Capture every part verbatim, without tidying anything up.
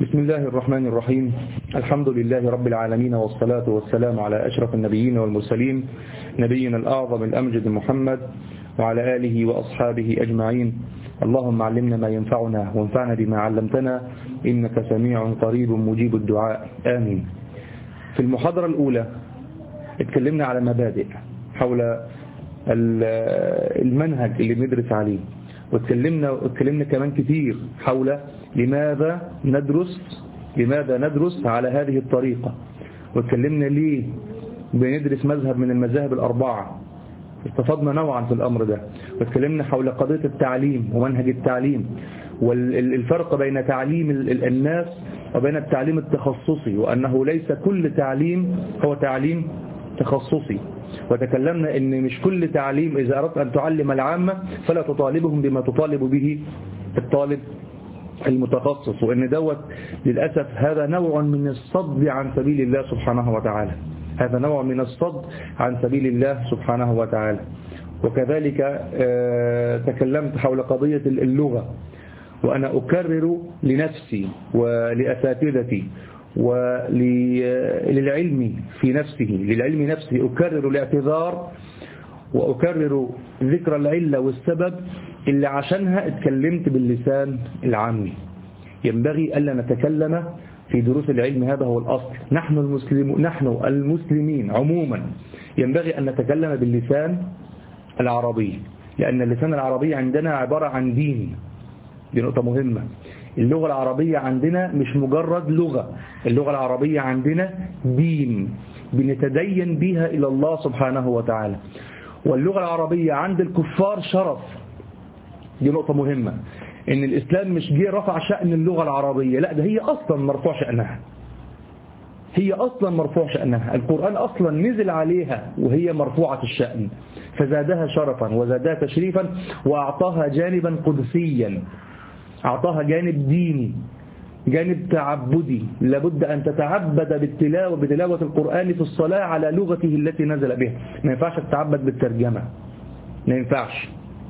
بسم الله الرحمن الرحيم. الحمد لله رب العالمين، والصلاة والسلام على أشرف النبيين والمرسلين، نبينا الأعظم الأمجد محمد وعلى آله وأصحابه أجمعين. اللهم علمنا ما ينفعنا وانفعنا بما علمتنا، إنك سميع قريب مجيب الدعاء، آمين. في المحاضرة الأولى اتكلمنا على مبادئ حول المنهج اللي بندرس عليه، واتكلمنا واتكلمنا كمان كتير حول لماذا ندرس لماذا ندرس على هذه الطريقة، واتكلمنا ليه بندرس مذهب من المذاهب الأربعة. استفدنا نوعا في الأمر ده، واتكلمنا حول قضية التعليم ومنهج التعليم والفرق بين تعليم الناس وبين التعليم التخصصي، وأنه ليس كل تعليم هو تعليم تخصصي. وتكلمنا ان مش كل تعليم إذا أردت أن تعلم العامة فلا تطالبهم بما تطالب به الطالب المتخصص، وإن دوت للأسف هذا نوع من الصد عن سبيل الله سبحانه وتعالى هذا نوع من الصد عن سبيل الله سبحانه وتعالى. وكذلك تكلمت حول قضية اللغة، وأنا أكرر لنفسي ولأساتذتي وللعلم في نفسه للعلم نفسه أكرر الاعتذار وأكرر ذكر العلة والسبب اللي عشانها اتكلمت باللسان العامي. ينبغي ألا نتكلم في دروس العلم، هذا هو الأصل. نحن المسلم نحن المسلمين عموما ينبغي أن نتكلم باللسان العربي، لأن اللسان العربي عندنا عبارة عن دين. دي نقطة مهمة. اللغة العربية عندنا مش مجرد لغة، اللغة العربية عندنا دين بنتدين بها إلى الله سبحانه وتعالى. واللغة العربية عند الكفار شرف. دي نقطة مهمة، إن الإسلام مش جه رفع شأن اللغة العربية، لا، ده هي أصلا مرفوع شأنها هي أصلا مرفوع شأنها القرآن أصلا نزل عليها وهي مرفوعة الشأن، فزادها شرفا وزادها تشريفا، وأعطاها جانبا قدسيا، أعطاها جانب ديني، جانب تعبدي. لابد أن تتعبد بالتلاوة بتلاوة القرآن في الصلاة على لغته التي نزل بها. ما ينفعش تتعبد بالترجمة، ما ينفعش.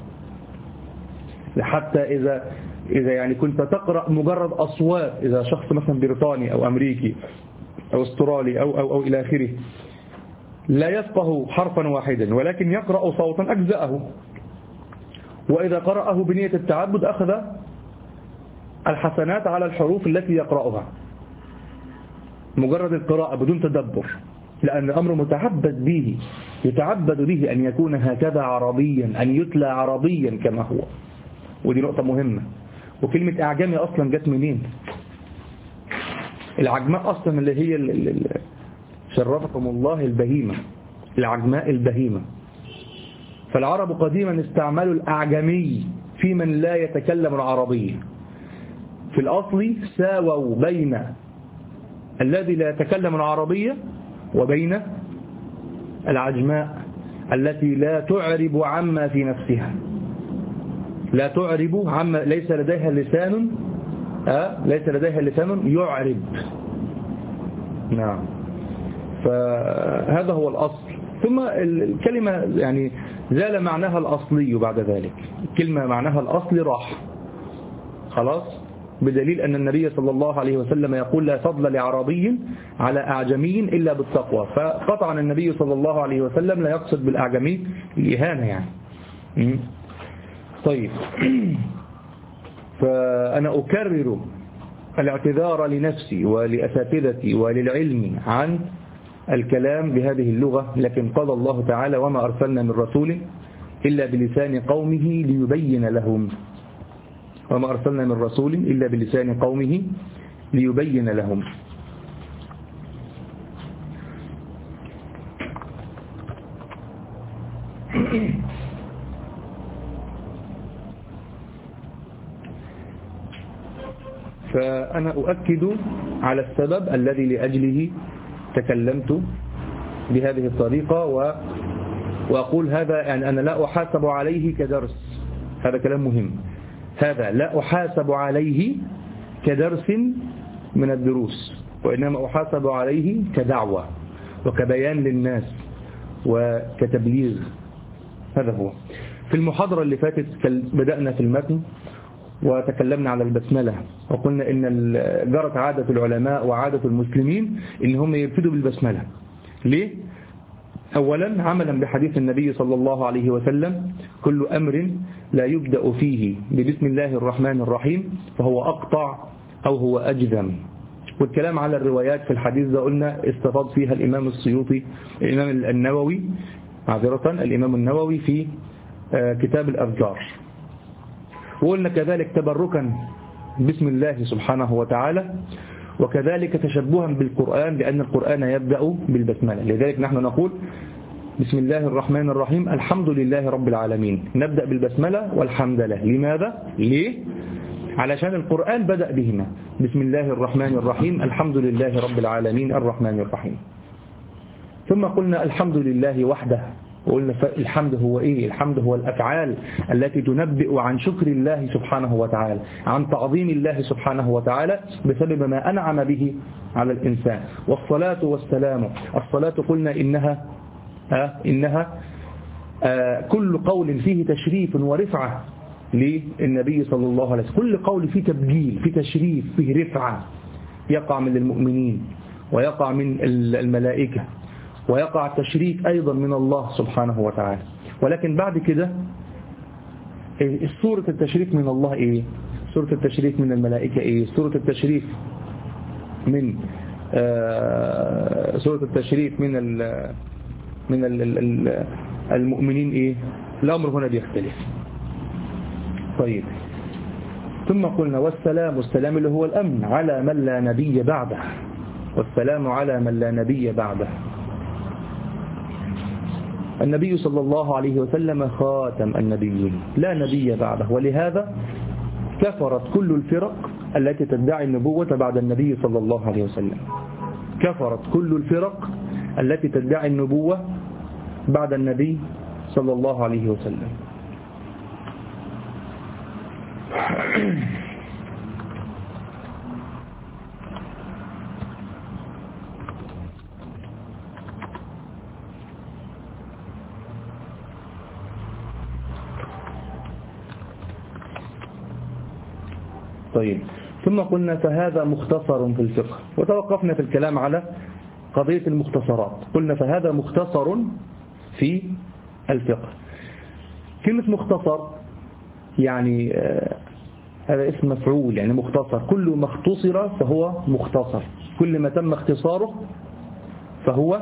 حتى إذا إذا يعني كنت تقرأ مجرد أصوات، إذا شخص مثلا بريطاني أو أمريكي أو استرالي أو أو أو إلى آخره لا يفقه حرفا واحدا ولكن يقرأ صوتا أجزأه، وإذا قرأه بنية التعبد أخذ الحسنات على الحروف التي يقرأها، مجرد القراءة بدون تدبر، لأن الأمر متعبد به يتعبد به أن يكون هكذا عربيا، أن يتلى عربيا كما هو. ودي نقطة مهمة. وكلمة أعجمي أصلا جت منين؟ العجماء أصلا اللي هي اللي شرفكم الله البهيمة، العجماء البهيمة. فالعرب قديما استعملوا الأعجمي في من لا يتكلم العربية. في الأصل ساووا بين الذي لا يتكلم العربية وبين العجماء التي لا تعرب عما في نفسها، لا تعرب عما ليس لديها لسان أه؟ ليس لديها لسان يعرب. نعم. فهذا هو الأصل. ثم الكلمة يعني زال معناها الأصلي بعد ذلك، الكلمة معناها الأصلي راح خلاص، بدليل أن النبي صلى الله عليه وسلم يقول لا فضل لعربي على أعجمي إلا بالتقوى. فقطعا النبي صلى الله عليه وسلم لا يقصد بالأعجمي الإهانة يعني. طيب، فأنا أكرر الاعتذار لنفسي ولأساتذتي وللعلم عن الكلام بهذه اللغة، لكن قال الله تعالى وما أرسلنا من رسول إلا بلسان قومه ليبين لهم وما أرسلنا من رسول إلا بلسان قومه ليبين لهم. فأنا أؤكد على السبب الذي لأجله تكلمت بهذه الطريقة، و... وأقول هذا يعني أنا لا أحاسب عليه كدرس، هذا كلام مهم. هذا لا أحاسب عليه كدرس من الدروس، وإنما أحاسب عليه كدعوة وكبيان للناس وكتبليغ. هذا هو. في المحاضرة اللي فاتت بدأنا في المتن، وتكلمنا على البسملة وقلنا إن جرت عادة العلماء وعادة المسلمين إن هم يبتدوا بالبسملة. ليه؟ أولا عملا بحديث النبي صلى الله عليه وسلم: كل أمر لا يبدأ فيه ببسم الله الرحمن الرحيم فهو أقطع أو هو أجذم. والكلام على الروايات في الحديث ده قلنا استفاض فيها الإمام السيوطي الإمام النووي معذرة الإمام النووي في كتاب الأذكار. وقلنا كذلك تبركا بسم الله سبحانه وتعالى، وكذلك تشبها بالقرآن لأن القرآن يبدأ بالبسملة. لذلك نحن نقول بسم الله الرحمن الرحيم الحمد لله رب العالمين، نبدأ بالبسملة والحمد لله. لماذا؟ ليه؟ علشان القرآن بدأ بهما، بسم الله الرحمن الرحيم الحمد لله رب العالمين الرحمن الرحيم. ثم قلنا الحمد لله وحده، وقلنا الحمد هو إيه؟ الحمد هو الأفعال التي تنبئ عن شكر الله سبحانه وتعالى، عن تعظيم الله سبحانه وتعالى بسبب ما أنعم به على الإنسان. والصلاة والسلام، الصلاة قلنا إنها آه إنها آه كل قول فيه تشريف ورفعة للنبي صلى الله عليه وسلم، كل قول فيه تبجيل فيه تشريف فيه رفعة، يقع من المؤمنين ويقع من الملائكة ويقع التشريف أيضا من الله سبحانه وتعالى. ولكن بعد كده سورة التشريف من الله إيه؟ سورة التشريف من الملائكة إيه؟ سورة التشريف من آه سورة التشريف من ال من ال ال المؤمنين إيه؟ الأمر هنا بيختلف. طيب، ثم قلنا والسلام، السلام اللي هو الأمن على من لا نبي بعده، والسلام على من لا نبي بعده. النبي صلى الله عليه وسلم خاتم النبيين لا نبي بعده، ولهذا كفرت كل الفرق التي تدعي النبوة بعد النبي صلى الله عليه وسلم. كفرت كل الفرق التي تدعي النبوة بعد النبي صلى الله عليه وسلم. طيب، ثم قلنا فهذا مختصر في الفقه، وتوقفنا في الكلام على قضية المختصرات. قلنا فهذا مختصر في الفقه. كلمة مختصر يعني هذا اسم مفعول، يعني مختصر، كل ما اختصر فهو مختصر، كل ما تم اختصاره فهو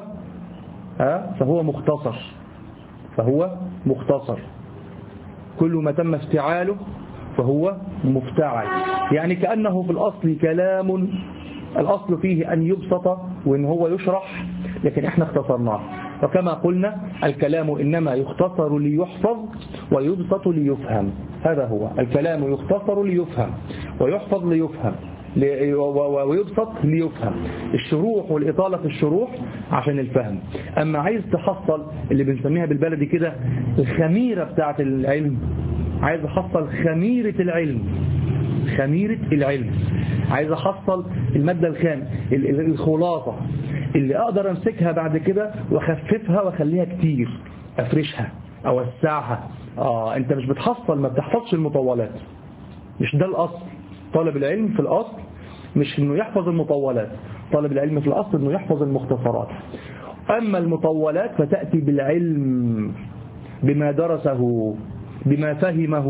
فهو مختصر فهو مختصر كل ما تم افتعاله فهو مفتعل. يعني كأنه في الأصل كلام الأصل فيه أن يبسط وإن هو يشرح، لكن احنا اختصرناه. وكما قلنا الكلام إنما يختصر ليحفظ ويبسط ليفهم. هذا هو الكلام، يختصر ليفهم ويحفظ ليفهم ويبسط ليفهم. الشروح والإطالة في الشروح عشان الفهم. أما عايز تحصل اللي بنسميها بالبلدي كده الخميرة بتاعة العلم، عايز أحصل خميرة العلم، خميرة العلم، عايز أحصل المادة الخام، الخلاصة اللي أقدر أمسكها بعد كده وأخففها وأخليها كتير، أفرشها أوسعها. آه أنت مش بتحصل، ما بتحفظش المطولات، مش ده الأصل. طالب العلم في الأصل مش إنه يحفظ المطولات، طالب العلم في الأصل إنه يحفظ المختصرات. أما المطولات فتأتي بالعلم بما درسه بما فهمه،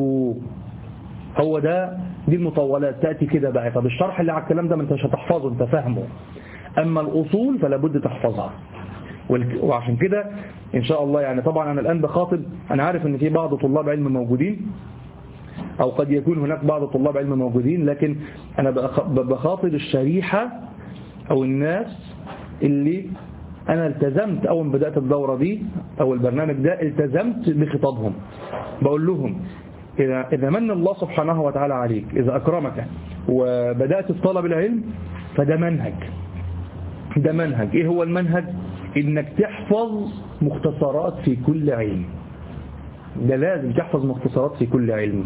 هو ده دي المطولات تأتي كده بقى. طب الشرح اللي على الكلام ده ما انت مش هتحفظه، انت فاهمه. أما الأصول فلا بد تحفظها. وعشان كده إن شاء الله يعني طبعا أنا الآن بخاطب، أنا عارف أن في بعض طلاب علم موجودين أو قد يكون هناك بعض طلاب علم موجودين، لكن أنا بخاطب الشريحة أو الناس اللي أنا التزمت أول ما بدأت الدورة دي أو البرنامج ده التزمت بخطابهم. بقول لهم إذا, إذا من الله سبحانه وتعالى عليك، إذا أكرمك وبدأت في طلب العلم، فده منهج. ده منهج. إيه هو المنهج؟ إنك تحفظ مختصرات في كل علم. ده لازم تحفظ مختصرات في كل علم.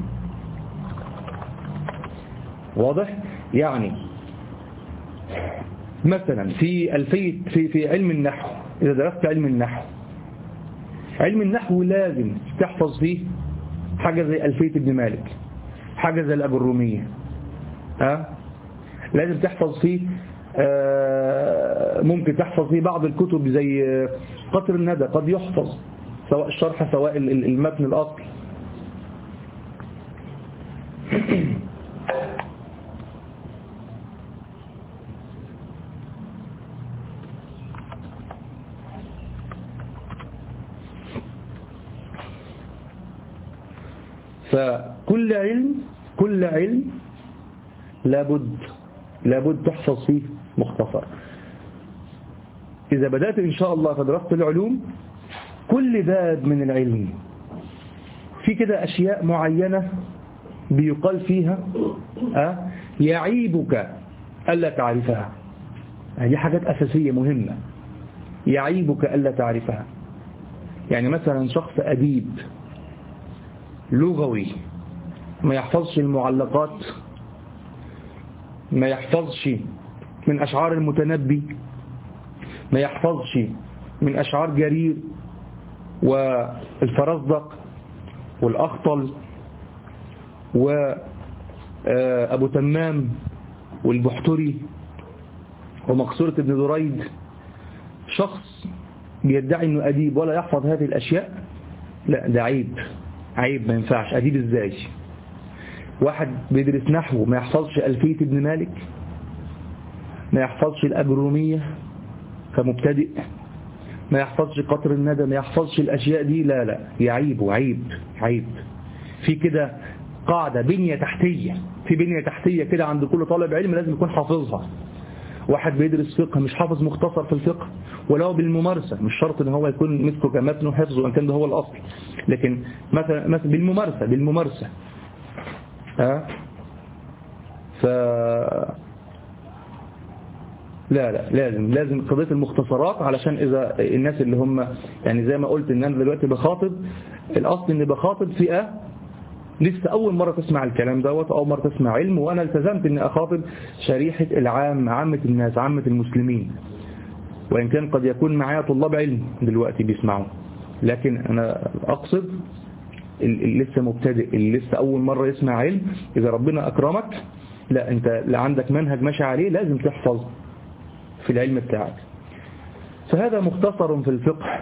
واضح؟ يعني مثلا في الفيت في في علم النحو، إذا درست علم النحو، علم النحو لازم تحفظ فيه حاجة زي ألفية ابن مالك، حاجة زي الأجرومية ها لازم تحفظ فيه ممكن تحفظ فيه بعض الكتب زي قطر الندى، قد يحفظ سواء الشرح سواء المتن الأصل. فكل علم كل علم لابد لابد تحفظ فيه مختصر. إذا بدأت إن شاء الله في دراسة العلوم كل باب من العلم في كده أشياء معينة بيقال فيها أه يعيبك ألا تعرفها. هذه حاجات أساسية مهمة، يعيبك ألا تعرفها. يعني مثلا شخص أديب لغوي ما يحفظش المعلقات، ما يحفظش من أشعار المتنبي، ما يحفظش من أشعار جرير والفرزدق والأخطل وأبو تمام والبحتري ومقصورة ابن دريد. شخص بيدعي أنه أديب ولا يحفظ هذه الأشياء، لا ده عيب، عيب، ما ينفعش. أديب إزاي؟ واحد بيدرس نحو ما يحفظش ألفية ابن مالك، ما يحفظش الأجرومية كمبتدئ، ما يحفظش قطر الندى، ما يحفظش الأشياء دي، لا لا يعيب وعيب عيب. في كده قاعدة بنية تحتية، في بنية تحتية كده عند كل طالب علم لازم يكون حافظها. واحد بيدرس فقه مش حافظ مختصر في الفقه ولو بالممارسة، مش شرط ان هو يكون مثله كمتن وحفظه وان كان ده هو الأصل، لكن مثلا مثلا بالممارسة بالممارسة ها ف لا لا لازم لازم قضية المختصرات، علشان إذا الناس اللي هم يعني زي ما قلت ان انا دلوقتي بخاطب، الأصل اني بخاطب فئة لسه أول مرة تسمع الكلام دوت، أول مرة تسمع علم، وأنا التزمت اني أخاطب شريحة العام، عامة الناس، عامة المسلمين، وإن كان قد يكون معايا طلاب علم دلوقتي بيسمعوا، لكن أنا أقصد اللي لسه مبتدئ، اللي لسه أول مرة يسمع علم. إذا ربنا أكرمك، لا أنت لا عندك منهج ماشي عليه، لازم تحفظ في العلم بتاعك. فهذا مختصر في الفقه،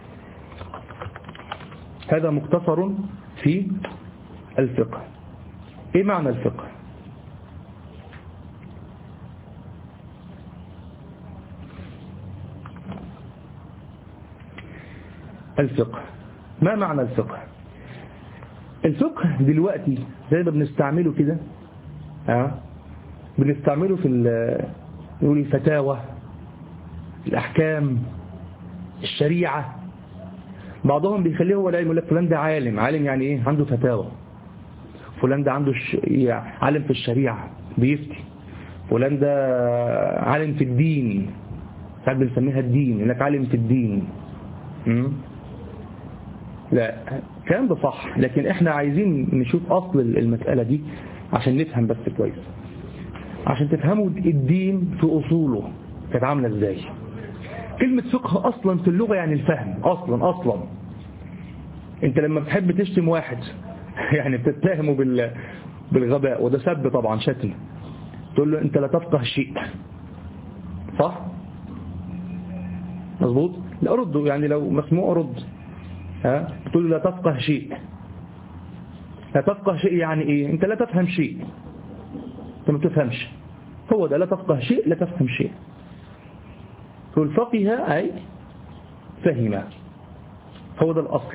هذا مختصر في الفقه. إيه معنى الفقه؟ الفقه ما معنى الفقه؟ الفقه دلوقتي زي ما بنستعمله كده ها بنستعمله في نقول الفتاوى، الأحكام، الشريعة. بعضهم بيخليه هو العلم، يقول لك فلان ده عالم. عالم يعني ايه؟ عنده فتاوى. فلان ده عنده ش... عالم في الشريعة بيفتي. فلان ده عالم في الدين، ساعات بنسميها الدين، يقول لك عالم في الدين. م? لا الكلام ده صح، لكن احنا عايزين نشوف أصل المسألة دي عشان نفهم بس كويس، عشان تفهموا الدين في أصوله كانت عاملة ازاي. كلمة فقه أصلا في اللغة يعني الفهم، أصلا أصلا انت لما بتحب تشتم واحد يعني بتتهمه بال... بالغباء، وده سب طبعا، شتم، تقول له انت لا تفقه شيء، صح؟ مظبوط؟ لا أرده، يعني لو مسموع أرد، ها تقول له لا تفقه شيء. لا تفقه شيء يعني ايه؟ انت لا تفهم شيء، انت ما تفهمش، هو ده لا تفقه شيء، لا تفهم شيء. تقول فقه أي فهم، هو ده الأصل.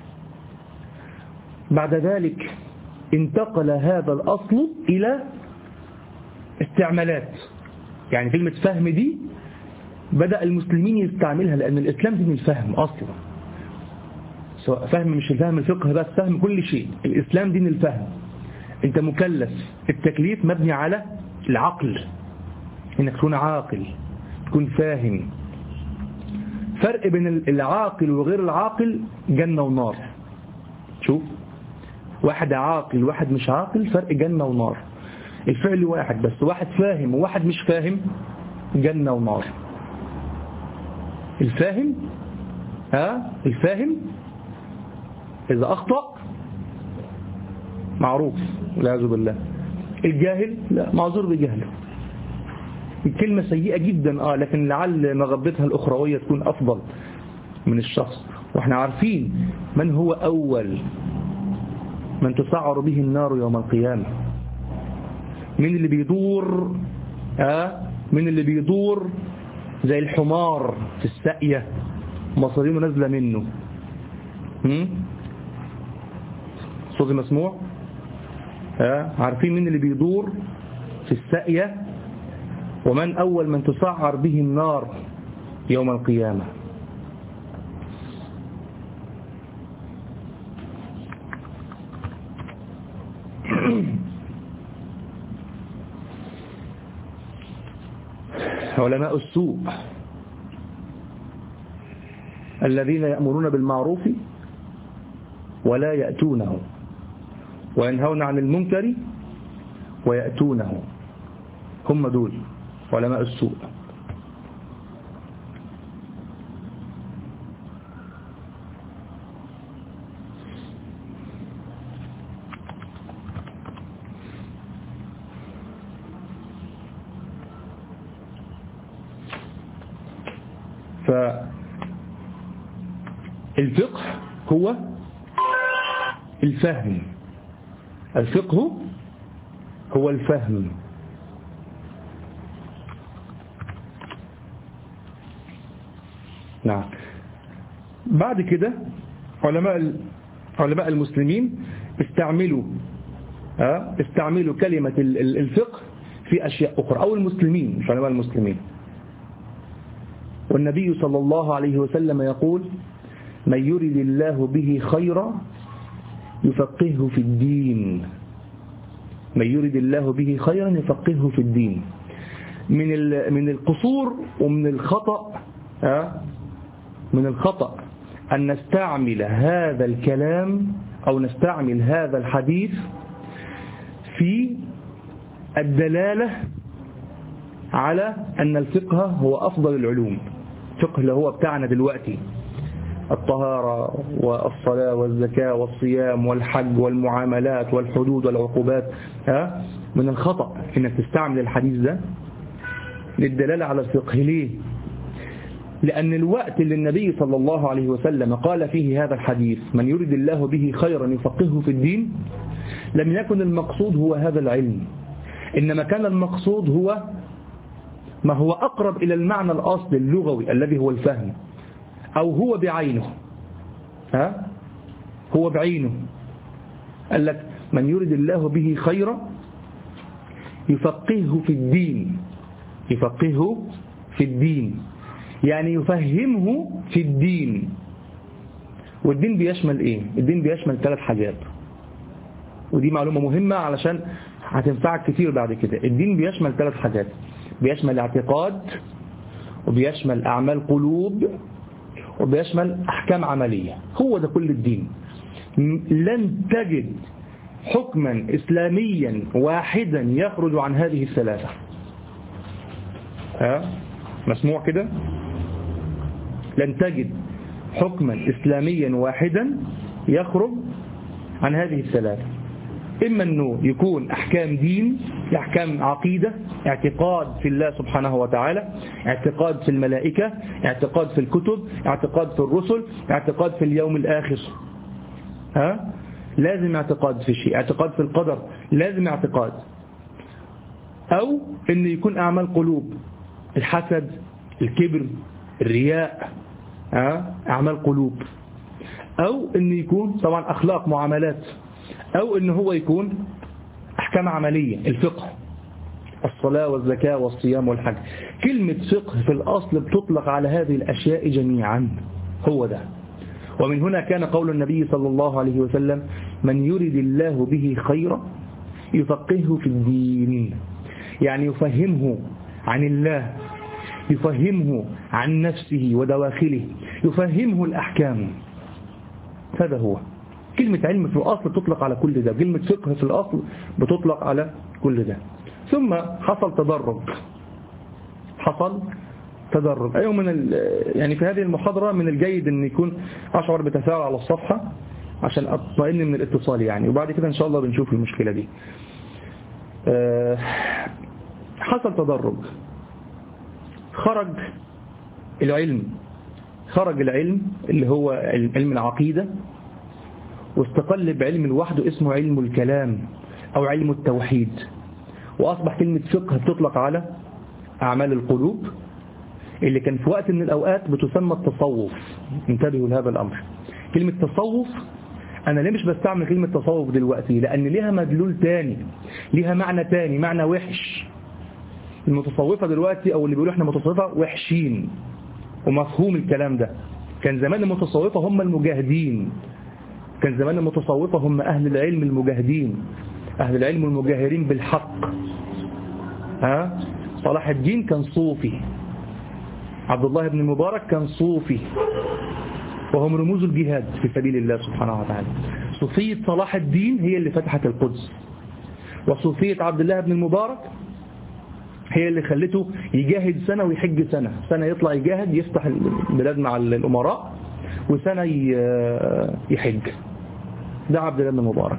بعد ذلك انتقل هذا الأصل إلى استعمالات، يعني كلمة فهم دي بدأ المسلمين يستعملها، لأن الإسلام دين الفهم أصلا، سواء فهم مش الفهم الفقه بس، فهم كل شيء. الإسلام دين الفهم، أنت مكلف، التكليف مبني على العقل، إنك تكون عاقل، تكون فاهم. فرق بين العاقل وغير العاقل جنة ونار. شوف، واحد عاقل واحد مش عاقل، فرق جنة ونار. الفعل واحد، بس واحد فاهم وواحد مش فاهم، جنة ونار. الفاهم ها الفاهم إذا أخطأ معروف والعياذ بالله. الجاهل لا، معذور بجهله. الكلمة سيئة جدا اه لكن لعل مغبتها الأخروية تكون أفضل من الشخص. واحنا عارفين من هو أول من تسعر به النار يوم القيامة. من اللي بيدور آه من اللي بيدور زي الحمار في الساقية مصارينه نازلة منه. هم؟ صوتي مسموع؟ آه عارفين من اللي بيدور في الساقية ومن أول من تسعر به النار يوم القيامة. علماء السوء الذين يأمرون بالمعروف ولا يأتونه وينهون عن المنكر ويأتونه، هم دول علماء السوء. فالفقه هو الفهم، الفقه هو الفهم. نعم. بعد كده علماء علماء المسلمين استعملوا استعملوا كلمة الفقه في أشياء أخرى، أو المسلمين مش علماء المسلمين. والنبي صلى الله عليه وسلم يقول: من يرد الله به خيرا يفقهه في الدين. من يرد الله به خيرا يفقهه في الدين. من من القصور ومن الخطأ من الخطأ أن نستعمل هذا الكلام أو نستعمل هذا الحديث في الدلالة على أن الفقه هو أفضل العلوم. الفقه اللي هو بتاعنا دلوقتي، الطهارة والصلاة والزكاة والصيام والحج والمعاملات والحدود والعقوبات. ها من الخطأ انك تستعمل الحديث ده للدلالة على الفقه. ليه؟ لأن الوقت اللي النبي صلى الله عليه وسلم قال فيه هذا الحديث: من يرد الله به خيرا يفقهه في الدين، لم يكن المقصود هو هذا العلم، إنما كان المقصود هو ما هو أقرب إلى المعنى الأصلي اللغوي الذي هو الفهم، أو هو بعينه. ها هو بعينه. قال لك: من يرد الله به خيرا يفقهه في الدين. يفقهه في الدين يعني يفهمه في الدين. والدين بيشمل ايه؟ الدين بيشمل ثلاث حاجات، ودي معلومة مهمة علشان هتنفعك كتير بعد كده. الدين بيشمل ثلاث حاجات: بيشمل اعتقاد، وبيشمل أعمال قلوب، وبيشمل أحكام عملية. هو ده كل الدين. لن تجد حكما إسلاميا واحدا يخرج عن هذه الثلاثة. ها مسموع كده؟ لن تجد حكما إسلاميا واحدا يخرج عن هذه الثلاثة. إما أنه يكون أحكام دين، أحكام عقيدة، اعتقاد في الله سبحانه وتعالى، اعتقاد في الملائكة، اعتقاد في الكتب، اعتقاد في الرسل، اعتقاد في اليوم الآخر. ها لازم اعتقاد في شيء، اعتقاد في القدر لازم اعتقاد. أو أنه يكون أعمال قلوب، الحسد، الكبر، الرياء، ها أعمال قلوب. أو أنه يكون طبعا أخلاق، معاملات. أو أنه هو يكون أحكام عملية، الفقه، الصلاة والزكاة والصيام والحج. كلمة فقه في الأصل بتطلق على هذه الأشياء جميعا. هو ده. ومن هنا كان قول النبي صلى الله عليه وسلم: من يرد الله به خيرا يفقهه في الدين. يعني يفهمه عن الله، يفهمه عن نفسه ودواخله، يفهمه الأحكام. هذا هو. كلمة علم في الأصل تطلق على كل ده، كلمة فقه في الأصل بتطلق على كل ده. ثم حصل تدرج حصل تدرج أيوة من يعني في هذه المحاضرة من الجيد أن يكون أشعر بتفاعل على الصفحة عشان أطمئن من الاتصال يعني، وبعد كده إن شاء الله بنشوف المشكلة دي. أه حصل تدرج، خرج العلم خرج العلم اللي هو علم العقيدة، واستقل بعلم لوحده اسمه علم الكلام أو علم التوحيد، وأصبح كلمة فقه بتطلق على أعمال القلوب اللي كان في وقت من الأوقات بتسمى التصوف. انتبهوا لهذا الأمر. كلمة تصوف أنا ليه مش بستعمل كلمة تصوف دلوقتي؟ لأن ليها مدلول تاني، ليها معنى تاني، معنى وحش. المتصوفة دلوقتي أو اللي بيقولوا احنا متصوفة وحشين، ومفهوم الكلام ده. كان زمان المتصوفة هم المجاهدين، كان زمان المتصوفة هم أهل العلم المجاهدين، أهل العلم المجاهرين بالحق. ها؟ صلاح الدين كان صوفي، عبد الله بن المبارك كان صوفي، وهم رموز الجهاد في سبيل الله سبحانه وتعالى. صوفية صلاح الدين هي اللي فتحت القدس، وصوفية عبد الله بن المبارك هي اللي خلته يجاهد سنة ويحج سنة، سنة يطلع يجاهد يفتح البلاد مع الأمراء، وسنة يحج. ده عبد الله بن المبارك.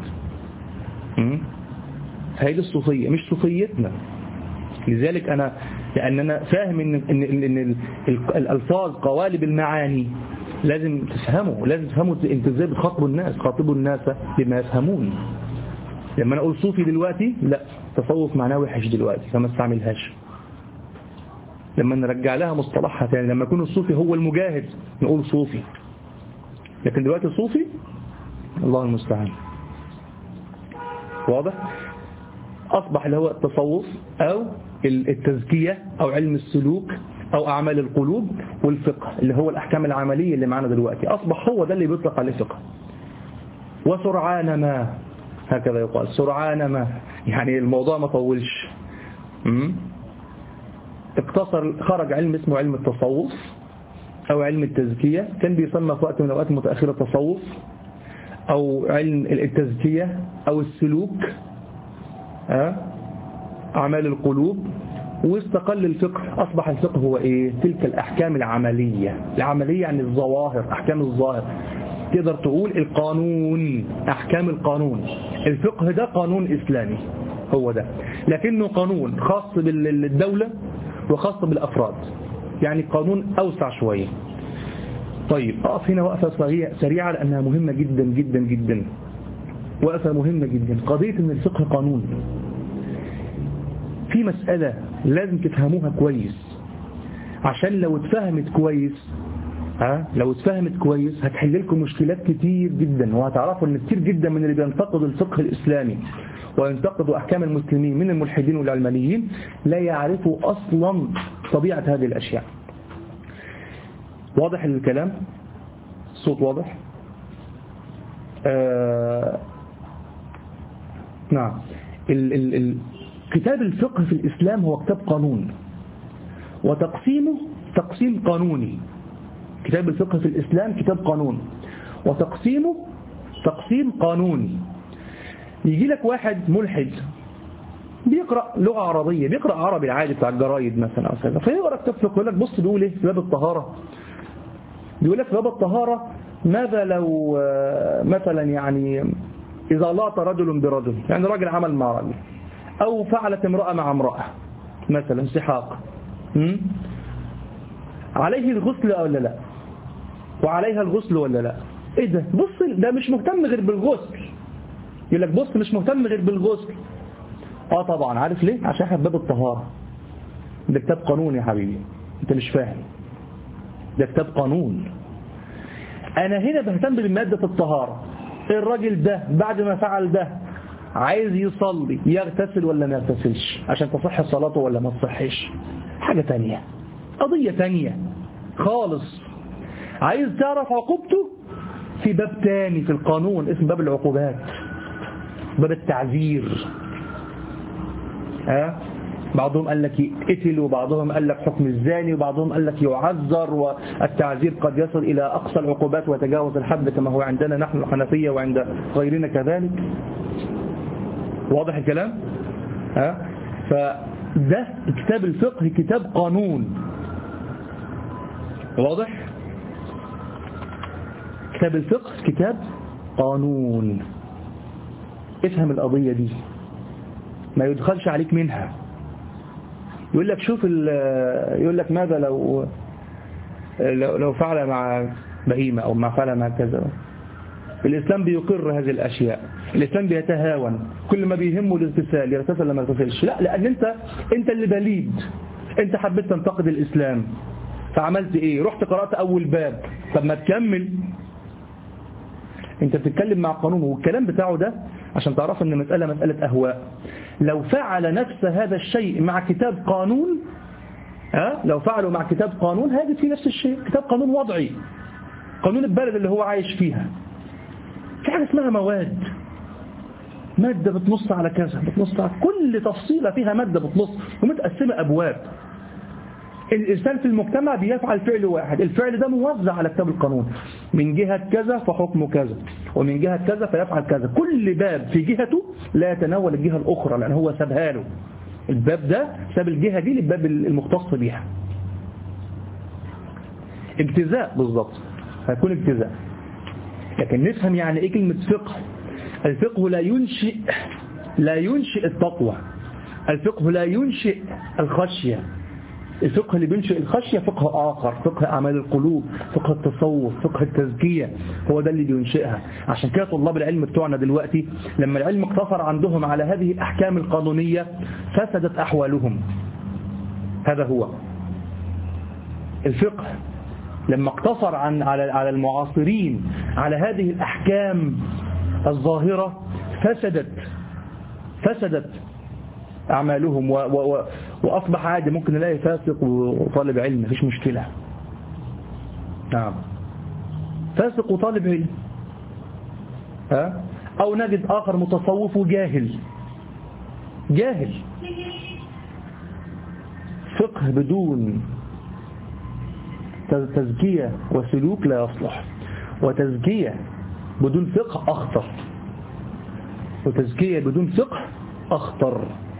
هذه الصوفية مش صوفيتنا. لذلك أنا لأن أنا فاهم إن, إن, إن الألفاظ قوالب المعاني لازم تفهموا، لازم تفهموا أنت إزاي بتخاطبوا الناس، خاطبوا الناس بما يفهمون. لما أنا أقول صوفي دلوقتي لا، تصوف معناه وحش دلوقتي فما استعملهاش. لما نرجع لها مصطلحها تاني، لما يكون الصوفي هو المجاهد نقول صوفي، لكن دلوقتي صوفي الله المستعان. واضح؟ أصبح اللي هو التصوف أو التزكية أو علم السلوك أو أعمال القلوب والفقه اللي هو الأحكام العملية اللي معنا دلوقتي، أصبح هو ده اللي بيطلق عليه فقه. وسرعان ما، هكذا يقال، سرعان ما، يعني الموضوع ما طولش. اقتصر، خرج علم اسمه علم التصوف أو علم التزكية، كان بيسمى في وقت من الأوقات متأخرة التصوف أو علم التزكية أو السلوك، أعمال القلوب. واستقل الفقه، أصبح الفقه هو إيه؟ تلك الأحكام العملية. العملية يعني الظواهر، أحكام الظاهر، تقدر تقول القانون، أحكام القانون. الفقه ده قانون إسلامي، هو ده، لكنه قانون خاص بالدولة وخاص بالأفراد، يعني قانون أوسع شوية. طيب أقف هنا وقفة سريعة لأنها مهمة جدا جدا جدا، وقفة مهمة جدا. قضية أن الفقه قانون، في مسألة لازم تفهموها كويس، عشان لو اتفهمت كويس ها لو اتفهمت كويس هتحل لكم مشكلات كتير جدا، وهتعرفوا ان كتير جدا من اللي بينتقدوا الفقه الإسلامي وينتقدوا أحكام المسلمين من الملحدين والعلمانيين لا يعرفوا أصلا طبيعة هذه الأشياء. واضح الكلام؟ الصوت واضح؟ آه نعم. ال ال ال كتاب الفقه في الإسلام هو كتاب قانون، وتقسيمه تقسيم قانوني. كتاب الفقه في الإسلام كتاب قانون، وتقسيمه تقسيم قانوني. يجي لك واحد ملحد بيقرأ لغة عربية، بيقرأ عربي العادي بتاع الجرايد مثلا أو كذا، فيقرأ كتاب فقه يقول لك بص بيقول ايه في باب الطهارة. بيقول لك في باب الطهارة ماذا لو مثلا يعني إذا لاط رجل برجل، يعني راجل عمل مع راجل، أو فعلت امرأة مع امرأة مثلا سحاق، عليه الغسل ولا لا؟ وعليها الغسل ولا لا؟ ايه ده؟ بص ده مش مهتم غير بالغسل. يقول لك بص مش مهتم غير بالغسل. اه طبعا، عارف ليه؟ عشان احنا في باب الطهارة. ده كتاب قانون يا حبيبي، انت مش فاهم، ده كتاب قانون. انا هنا بهتم بمادة الطهارة. الراجل ده بعد ما فعل ده عايز يصلي، يغتسل ولا ما يغتسلش عشان تصح صلاته ولا ما تصحش؟ حاجة تانية، قضية تانية خالص. عايز تعرف عقوبته في باب تاني في القانون اسم باب العقوبات، باب التعذير. ها بعضهم قال لك يقتل، وبعضهم قال لك حكم الزاني، وبعضهم قال لك يعذر، والتعذير قد يصل إلى أقصى العقوبات ويتجاوز الحد كما هو عندنا نحن الحنفية وعند غيرنا كذلك. واضح الكلام؟ ها فده كتاب الفقه كتاب قانون. واضح؟ كتاب الفقه كتاب قانون. افهم القضية دي، ما يدخلش عليك منها. يقول لك شوف يقول لك ماذا لو لو فعل مع بهيمة أو ما فعل مع كذا. الإسلام بيقر هذه الأشياء. الإسلام بيتهاون، كل ما بيهمه الاغتسال يغتسل لما يغتسلش. لا، لأن أنت أنت اللي بليد، أنت حبيت تنتقد الإسلام فعملت إيه؟ رحت قرأت أول باب. طب ما تكمل. أنت بتتكلم مع قانون، والكلام بتاعه ده عشان تعرف أن مسألة مسألة أهواء. لو فعل نفس هذا الشيء مع كتاب قانون، ها لو فعلوا مع كتاب قانون هيجد فيه نفس الشيء. كتاب قانون وضعي، قانون البلد اللي هو عايش فيها. في حاجة اسمها مواد، مادة بتنص على كذا، بتنص على كل تفصيلة فيها مادة بتنص ومتقسمة أبواب. الإنسان في المجتمع بيفعل فعل واحد، الفعل ده موزع على كتاب القانون، من جهة كذا فحكمه كذا، ومن جهة كذا فيفعل كذا. كل باب في جهته لا يتناول الجهة الأخرى، لأن هو سابها له. الباب ده ساب الجهة دي للباب المختص بيها. اجتزاء بالضبط، هيكون اجتزاء. لكن نفهم يعني ايه كلمة فقه. الفقه لا ينشئ لا ينشئ التقوى، الفقه لا ينشئ الخشية. الفقه اللي بينشئ الخشية فقه آخر، فقه أعمال القلوب، فقه التصوف، فقه التزكية، هو ده اللي بينشئها. عشان كده طلاب العلم بتوعنا دلوقتي لما العلم اقتصر عندهم على هذه الأحكام القانونية فسدت أحوالهم. هذا هو الفقه. لما اقتصر عن على على المعاصرين على هذه الأحكام الظاهرة فسدت فسدت أعمالهم، و و وأصبح عادي ممكن نلاقي فاسق وطالب علم، مفيش مشكلة. نعم، فاسق وطالب علم، ها؟ أو نجد آخر متصوف وجاهل جاهل. فقه بدون تزكية وسلوك لا يصلح، وتزكية بدون فقه أخطر، وتزكية بدون فقه أخطر.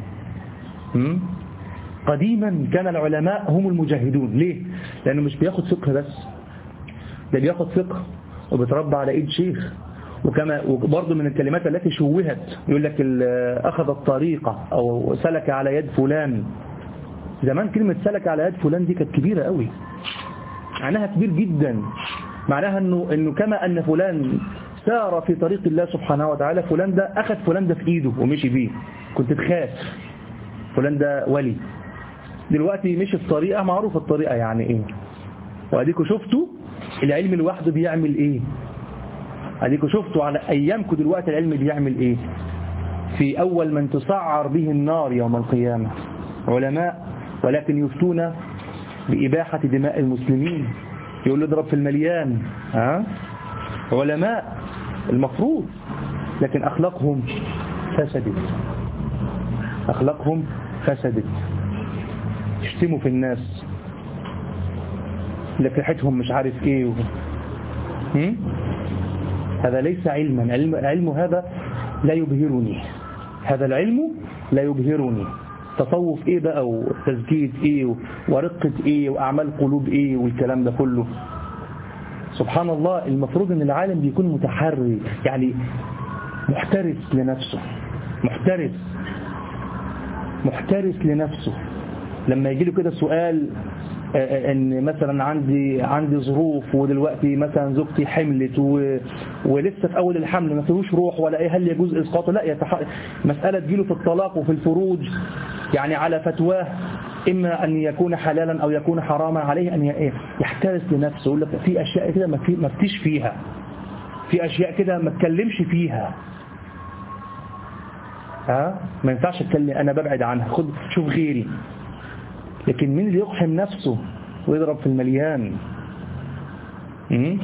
قديما كان العلماء هم المجاهدون. ليه؟ لأنه مش بياخد فقه بس، ده بياخد فقه وبتربى على إيد شيخ. وكما وبرضه من الكلمات التي شوهت يقول لك أخذ الطريقة أو سلك على يد فلان. زمان كلمة سلك على يد فلان دي كانت كبيرة قوي، معناها كبير جدا. معناها أنه, إنه كما أن فلان سار في طريق الله سبحانه وتعالى، فلان ده أخذ فلان ده في إيده ومشي فيه، كنت تخاف فلان ده ولي. دلوقتي مشي في طريقة معروف الطريقة يعني إيه، وأديكوا شفتوا العلم لوحده بيعمل إيه. أديكوا شفتوا على أيامكم دلوقتي العلم بيعمل إيه. في أول من تسعر به النار يوم القيامة علماء، ولكن يفتون بإباحة دماء المسلمين، يقول له اضرب في المليان. ها؟ علماء المفروض، لكن أخلاقهم فسدت، أخلاقهم فسدت، يشتموا في الناس، لك ريحتهم مش عارف ايه و... هذا ليس علما. العلم, العلم هذا لا يبهرني، هذا العلم لا يبهرني. تصوف ايه بقى وتزكية ايه ورقة ايه واعمال قلوب ايه والكلام ده كله. سبحان الله، المفروض ان العالم بيكون متحري، يعني محترس لنفسه، محترس محترس لنفسه. لما يجي له كده سؤال ان مثلا عندي عندي ظروف ودلوقتي مثلا زوجتي حملت و... ولسه في اول الحمل ما فيهوش روح ولا ايه، هل يجوز اسقاطه؟ لا، يتح... مساله تجيله في الطلاق وفي الفروج، يعني على فتواه اما ان يكون حلالا او يكون حراما، عليه ان يحترس لنفسه. يقول لك في اشياء كده ما في... ما فتيش فيها، في اشياء كده ما اتكلمش فيها، ها ما ينفعش اتكلم، انا ببعد عنها، خد شوف غيري. لكن مين اللي يقحم نفسه ويضرب في المليان؟ امم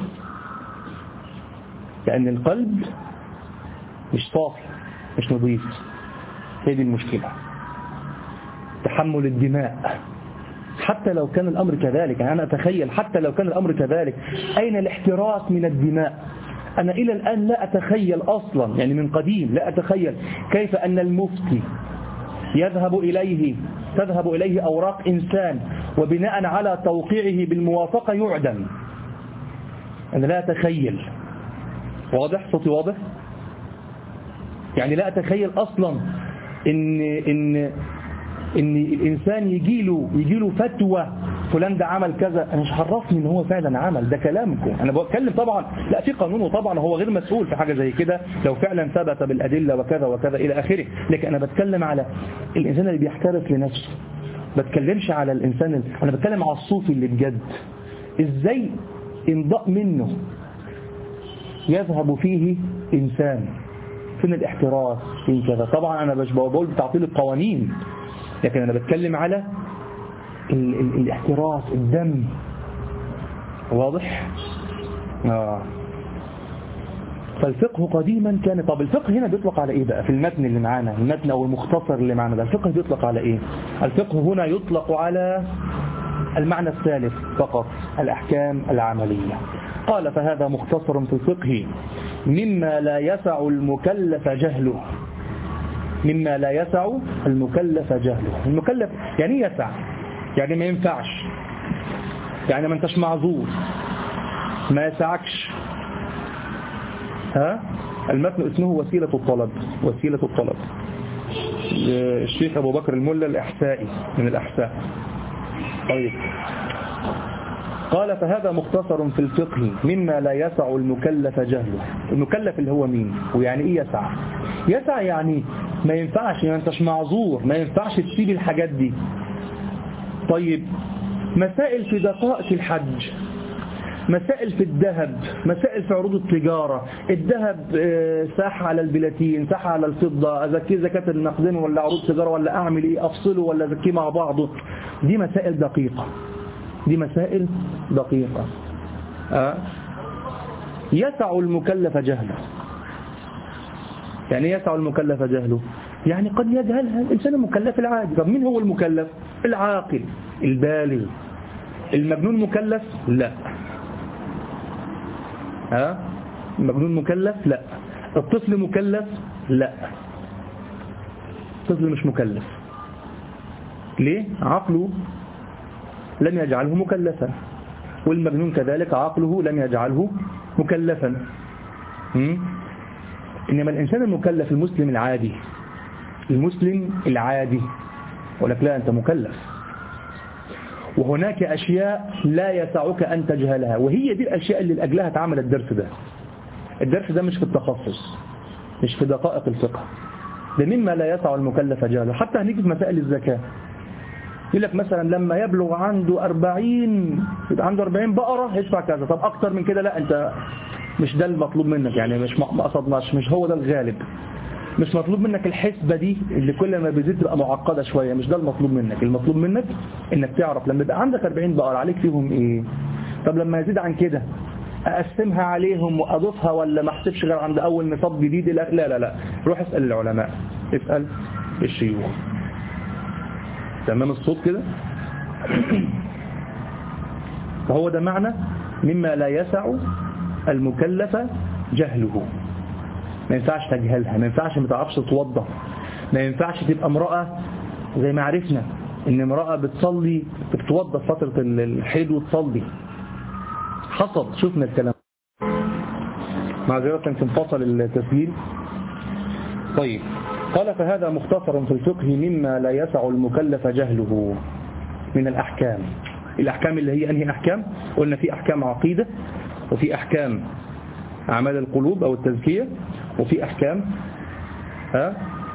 لأن القلب مش صافي، مش نظيف. هي دي المشكلة، تحمل الدماء. حتى لو كان الأمر كذلك، يعني أنا أتخيل حتى لو كان الأمر كذلك، أين الاحتراس من الدماء؟ أنا إلى الآن لا أتخيل أصلا، يعني من قديم لا أتخيل كيف أن المفتي يذهب إليه تذهب إليه أوراق إنسان وبناء على توقيعه بالموافقة يعدم. أنا لا أتخيل واضح؟ صوتي واضح؟ يعني لا أتخيل أصلا إن إن إن الإنسان يجيله يجيله فتوى فلان ده عمل كذا، أنا مش عرفني إن هو فعلا عمل، ده كلامكم. أنا بتكلم طبعا لا في قانون، وطبعا هو غير مسؤول في حاجة زي كده لو فعلا ثبت بالأدلة وكذا وكذا إلى آخره، لكن أنا بتكلم على الإنسان اللي بيحترف لنفسه، بتكلمش على الإنسان اللي... أنا بتكلم على الصوفي اللي بجد إزاي انضاء منه يذهب فيه إنسان، فين الاحتراس، فين كذا. طبعا أنا مش بقول بتعطيل القوانين، لكن أنا بتكلم على ال ال الاحتراس، الدم. واضح؟ آه. فالفقه قديما كان، طب الفقه هنا بيطلق على إيه بقى في المتن اللي معانا، المتن أو المختصر اللي معانا ده، الفقه بيطلق على إيه؟ الفقه هنا يطلق على المعنى الثالث فقط، الأحكام العملية. قال فهذا مختصر في الفقه مما لا يسع المكلف جهله. مما لا يسع المكلف جهله. المكلف يعني يسع، يعني ما ينفعش، يعني ما انتش معذور، ما يسعكش. ها؟ المتن اسمه وسيلة الطلب. وسيلة الطلب الشيخ أبو بكر الملا الأحسائي من الأحساء. طيب قال فهذا مختصر في الفقه مما لا يسع المكلف جهله. المكلف اللي هو مين؟ ويعني ايه يسع؟ يسع يعني ما ينفعش، يعني انتش معذور، ما ينفعش تسيب الحاجات دي. طيب مسائل في دقائق الحج، مسائل في الذهب، مسائل في عروض التجارة، الذهب ساح على البلاتين، ساح على الفضة، أزكيه زكاة النقدين ولا عروض تجارة ولا أعمل إيه، أفصله ولا أزكيه مع بعضه. دي مسائل دقيقة، دي مسائل دقيقة. أه؟ يسع المكلف جهله. يعني يسع المكلف جهله، يعني قد يجهلها الإنسان المكلف العادي. طب مين هو المكلف؟ العاقل البالغ. المجنون مكلف؟ لا. ها؟ المجنون مكلف؟ لا. الطفل مكلف؟ لا. الطفل مش مكلف. ليه؟ عقله لم يجعله مكلفا، والمجنون كذلك عقله لم يجعله مكلفا. م? إنما الإنسان المكلف المسلم العادي، المسلم العادي يقول لك لا أنت مكلف، وهناك أشياء لا يسعك أن تجهلها، وهي دي الأشياء اللي لأجلها اتعمل الدرس ده. الدرس ده مش في التخصص، مش في دقائق الفقه، ده مما لا يسع المكلف جهله. حتى هنيجي في مسائل الزكاة، يقول لك مثلا لما يبلغ عنده أربعين، يبقى عنده أربعين بقرة يدفع كذا. طب أكتر من كده لا، أنت مش ده المطلوب منك، يعني مش مقصدناش، مش هو ده الغالب. مش مطلوب منك الحسبة دي اللي كل ما بيزيد تبقى معقدة شوية، مش ده المطلوب منك. المطلوب منك انك تعرف لما يبقى عندك أربعين بقرة عليك فيهم ايه. طب لما يزيد عن كده اقسمها عليهم واضيفها ولا ما احسبش غير عند اول نصاب جديد؟ لا لا لا، روح اسأل العلماء، اسأل الشيوخ. تمام الصوت كده؟ فهو ده معنى مما لا يسع المكلف جهله. ما ينفعش تجهلها، ما ينفعش ما تعرفش توضح، ما ينفعش تبقى امرأة زي ما عرفنا ان امرأة بتصلي بتتوضى فترة الحيض وتصلي. حصل، شفنا الكلام. معذرة كان انفصل التسجيل. طيب قال فهذا مختصر في الفقه مما لا يسع المكلف جهله من الأحكام. الأحكام اللي هي أنهي أحكام؟ قلنا في أحكام عقيدة، وفي أحكام أعمال القلوب أو التزكية، وفي أحكام ها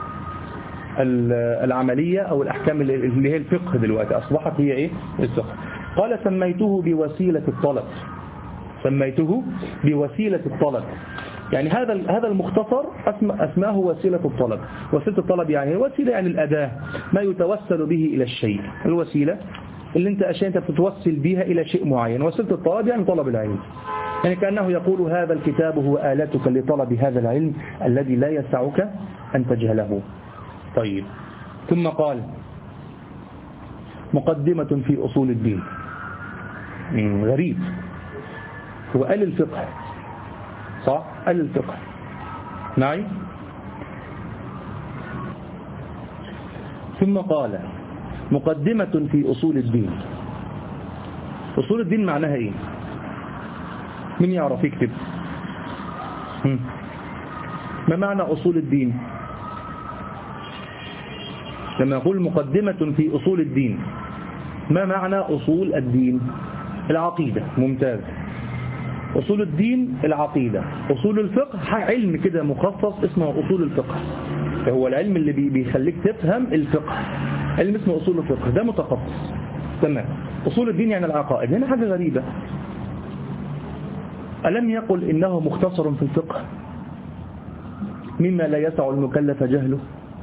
العملية أو الأحكام اللي هي الفقه. دلوقتي أصبحت هي إيه؟ الفقه. قال سميته بوسيلة الطلب. سميته بوسيلة الطلب، يعني هذا هذا المختصر أسماه وسيلة الطلب. وسيلة الطلب يعني وسيلة، يعني الأداة، ما يتوسل به إلى الشيء. الوسيلة اللي أنت أشياء أنت بتتوسل بها إلى شيء معين. وسيلة الطلب يعني طلب العلم، يعني كأنه يقول هذا الكتاب هو آلتك لطلب هذا العلم الذي لا يسعك أن تجهله. طيب ثم قال مقدمة في أصول الدين. غريب، هو قال الفقه صح؟ قال الفقه معي. ثم قال مقدمة في أصول الدين. أصول الدين معناها إيه؟ من يعرف يكتب؟ ما معنى أصول الدين؟ لما نقول مقدمة في أصول الدين، ما معنى أصول الدين؟ العقيدة. ممتاز. أصول الدين العقيدة. أصول الفقه علم كده مخصص اسمه أصول الفقه، هو العلم اللي بيخليك تفهم الفقه، علم اسمه أصول الفقه، ده متخصص. تمام. أصول الدين يعني العقائد. هنا حاجة غريبة، ألم يقل إنه مختصر في الفقه مما لا يسع المكلف جهله؟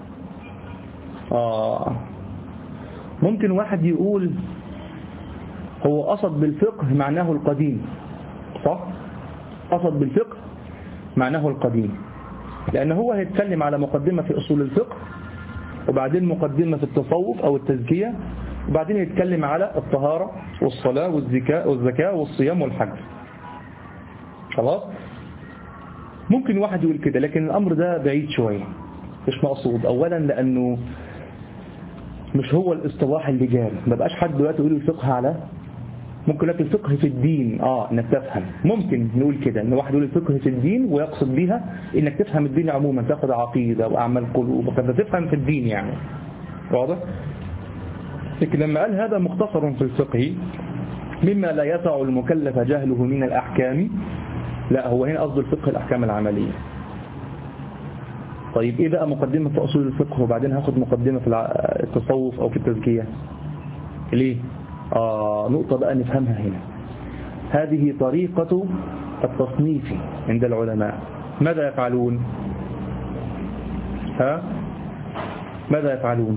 آه ممكن واحد يقول هو قصد بالفقه معناه القديم، صح؟ قصد بالفقه معناه القديم، لأن هو هيتكلم على مقدمة في أصول الفقه، وبعدين مقدمة في التصوف أو التزكية، وبعدين يتكلم على الطهارة والصلاة والزكاة والزكاة والصيام والحج. خلاص؟ ممكن واحد يقول كده، لكن الأمر ده بعيد شوية، مش مقصود. أولا لأنه مش هو الاصطلاح اللي جاري، ما بقاش حد دلوقتي يقول الفقه على، ممكن لك الفقه في الدين، اه انك تفهم، ممكن نقول كده ان واحد يقول الفقه في الدين ويقصد بها انك تفهم الدين عموما، تاخد عقيدة واعمال قلوب وكذا، تفهم في الدين يعني، واضح؟ لكن لما قال هذا مختصر في الفقه مما لا يسع المكلف جهله من الأحكام، لا، هو هنا قصد الفقه الأحكام العملية. طيب إيه بقى مقدمة في أصول الفقه وبعدين هاخد مقدمة في التصوف أو في التزكية؟ ليه؟ آه نقطة بقى نفهمها هنا. هذه طريقة التصنيف عند العلماء. ماذا يفعلون؟ ها؟ ماذا يفعلون؟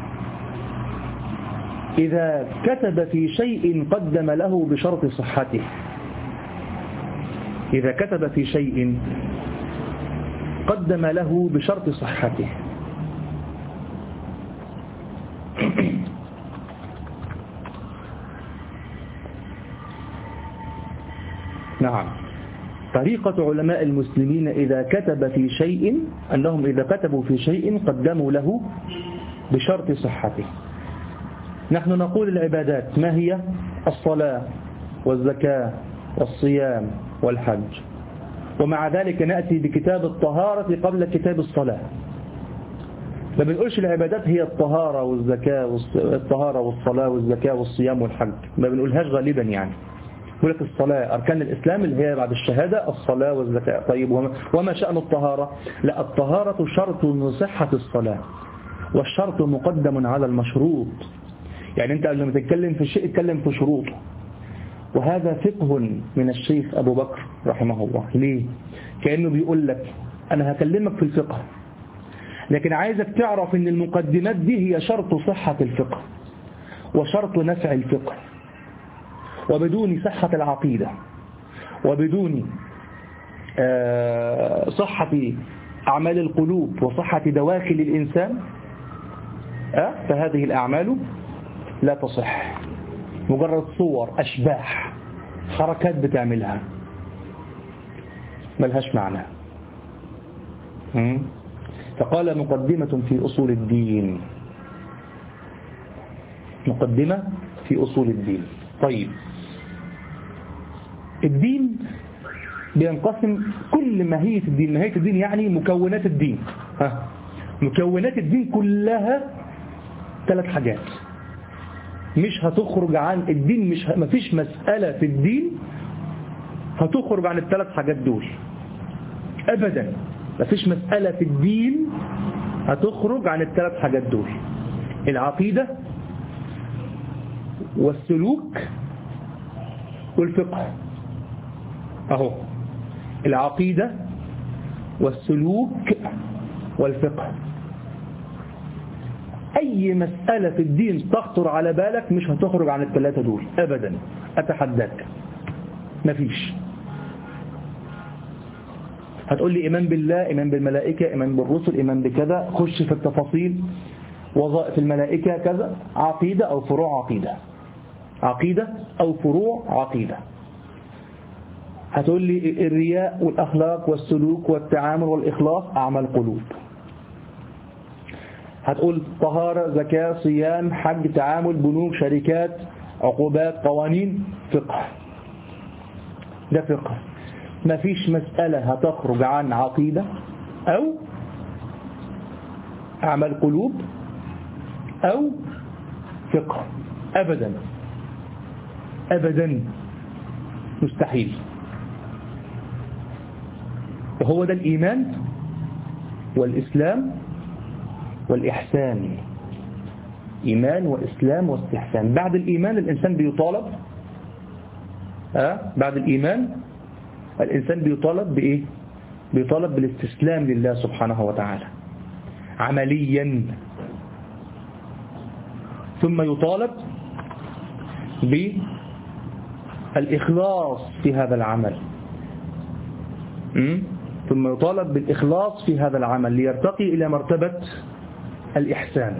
إذا كتب في شيء قدم له بشرط صحته، إذا كتب في شيء قدم له بشرط صحته. نعم، طريقة علماء المسلمين إذا كتب في شيء أنهم إذا كتبوا في شيء قدموا له بشرط صحته. نحن نقول العبادات ما هي؟ الصلاة والزكاة والصيام والحج، ومع ذلك نأتي بكتاب الطهارة قبل كتاب الصلاة. ما بنقولش العبادات هي الطهارة والزكاة والطهارة والصلاة والزكاة والصيام والحج، ما بنقولهاش غالبا يعني. يقول لك الصلاة أركان الإسلام اللي هي بعد الشهادة الصلاة والزكاة. طيب وما شأن الطهارة؟ لا، الطهارة شرط لصحة الصلاة، والشرط مقدم على المشروط. يعني أنت لما تتكلم في شيء اتكلم في شروطه، وهذا فقه من الشيخ أبو بكر رحمه الله. ليه؟ كأنه بيقول لك أنا هكلمك في الفقه، لكن عايزك تعرف أن المقدمات دي هي شرط صحة الفقه وشرط نفع الفقه، وبدون صحة العقيدة وبدون صحة أعمال القلوب وصحة دواخل الإنسان فهذه الأعمال لا تصح، مجرد صور أشباح حركات بتعملها ملهاش معنى. فقال مقدمة في أصول الدين، مقدمة في أصول الدين. طيب الدين بينقسم، كل ماهية الدين، ماهية الدين يعني مكونات الدين، ها مكونات الدين كلها ثلاث حاجات مش هتخرج عن الدين، مش ه... مفيش مسألة في الدين هتخرج عن الثلاث حاجات دول أبدا. مفيش مسألة في الدين هتخرج عن الثلاث حاجات دول: العقيدة والسلوك والفقه. أهو العقيدة والسلوك والفقه. أي مسألة في الدين تخطر على بالك مش هتخرج عن الثلاثة دول أبدا، أتحداك، مفيش. هتقول لي إيمان بالله، إيمان بالملائكة، إيمان بالرسل، إيمان بكذا، خش في التفاصيل، وظائف الملائكة كذا، عقيدة أو فروع عقيدة، عقيدة أو فروع عقيدة. هتقول لي الرياء والأخلاق والسلوك والتعامل والإخلاص، أعمال قلوب. هتقول طهارة، زكاة، صيام، حج، تعامل، بنوك، شركات، عقوبات، قوانين، فقه. ده فقه. ما فيش مسألة هتخرج عن عقيدة أو أعمال قلوب أو فقه، أبدا أبدا، مستحيل. وهو ده الإيمان والإسلام والإحسان. إيمان وإسلام واستحسان. بعد الإيمان الإنسان بيطالب أه؟ بعد الإيمان الإنسان بيطالب بإيه؟ بيطالب بالاستسلام لله سبحانه وتعالى عمليا، ثم يطالب بالإخلاص في هذا العمل، م? ثم يطالب بالإخلاص في هذا العمل ليرتقي إلى مرتبة الإحسان.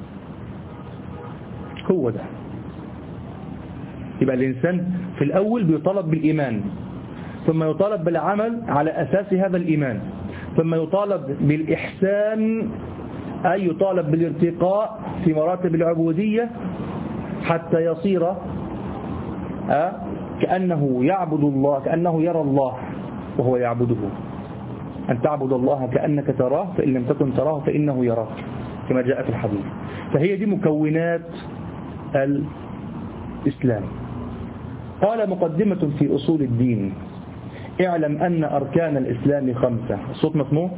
هو ده. يبقى الإنسان في الأول بيطالب بالإيمان، ثم يطالب بالعمل على أساس هذا الإيمان، ثم يطالب بالإحسان، أي يطالب بالارتقاء في مراتب العبودية حتى يصير أه كأنه يعبد الله، كأنه يرى الله وهو يعبده. أن تعبد الله كأنك تراه فإن لم تكن تراه فإنه يراك، كما جاء في الحديث. فهي دي مكونات الإسلام. قال مقدمة في أصول الدين: اعلم أن أركان الإسلام خمسة. الصوت مسموع؟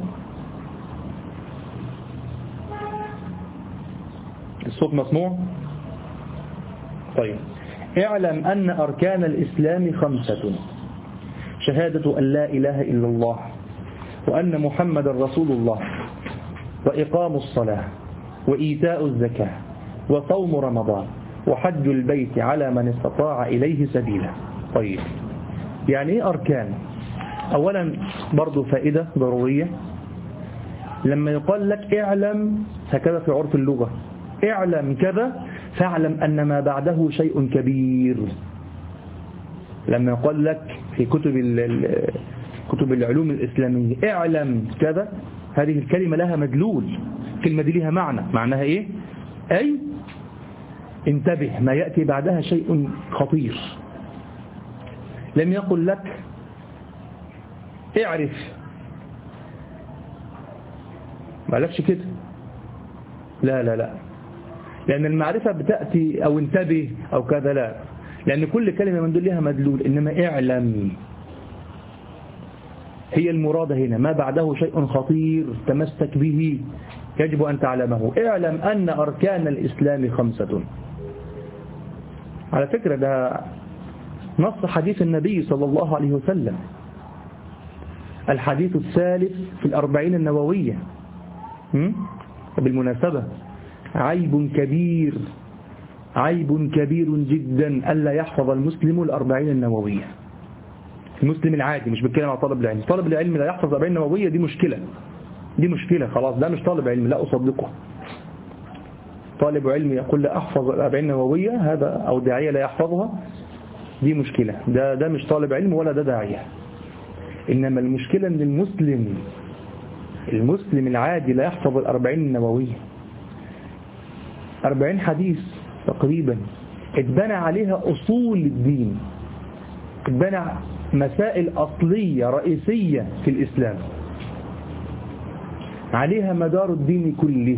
الصوت مسموع؟ طيب. اعلم أن أركان الإسلام خمسة: شهادة أن لا إله إلا الله، وأن محمد رسول الله، وإقام الصلاة، وإيتاء الزكاة، وصوم رمضان، وحج البيت على من استطاع إليه سبيلا. طيب، يعني إيه أركان؟ أولا برضو فائدة ضرورية، لما يقال لك اعلم هكذا في عرف اللغة، اعلم كذا فاعلم أن ما بعده شيء كبير. لما يقال لك في كتب كتب العلوم الإسلامية اعلم كذا، هذه الكلمة لها مدلول، الكلمة دي لها معنى. معناها إيه؟ أي انتبه، ما يأتي بعدها شيء خطير. لم يقل لك اعرف، ما قالكش كده، لا لا لا، لأن المعرفة بتأتي أو انتبه أو كذا، لا، لأن كل كلمة من دول لها مدلول. إنما اعلم هي المرادة هنا، ما بعده شيء خطير تمسك به يجب أن تعلمه. اعلم أن أركان الإسلام خمسة. على فكرة ده نص حديث النبي صلى الله عليه وسلم، الحديث الثالث في الأربعين النووية. بالمناسبة عيب كبير عيب كبير جدا ألا يحفظ المسلم الأربعين النووية. المسلم العادي، مش بتكلم على طالب العلم. طالب العلم لا يحفظ الأربعين النووية، دي مشكلة، دي مشكلة خلاص، ده مش طالب علم، لا أصدقه. طالب علم يقول لا أحفظ الأربعين النووية، هذا أو داعية لا يحفظها، دي مشكلة، ده ده مش طالب علم ولا ده داعية. إنما المشكلة أن المسلم المسلم العادي لا يحفظ الأربعين النووية. أربعين حديث تقريبا اتبنى عليها أصول الدين، اتبنى مسائل أصلية رئيسية في الإسلام، عليها مدار الدين كله،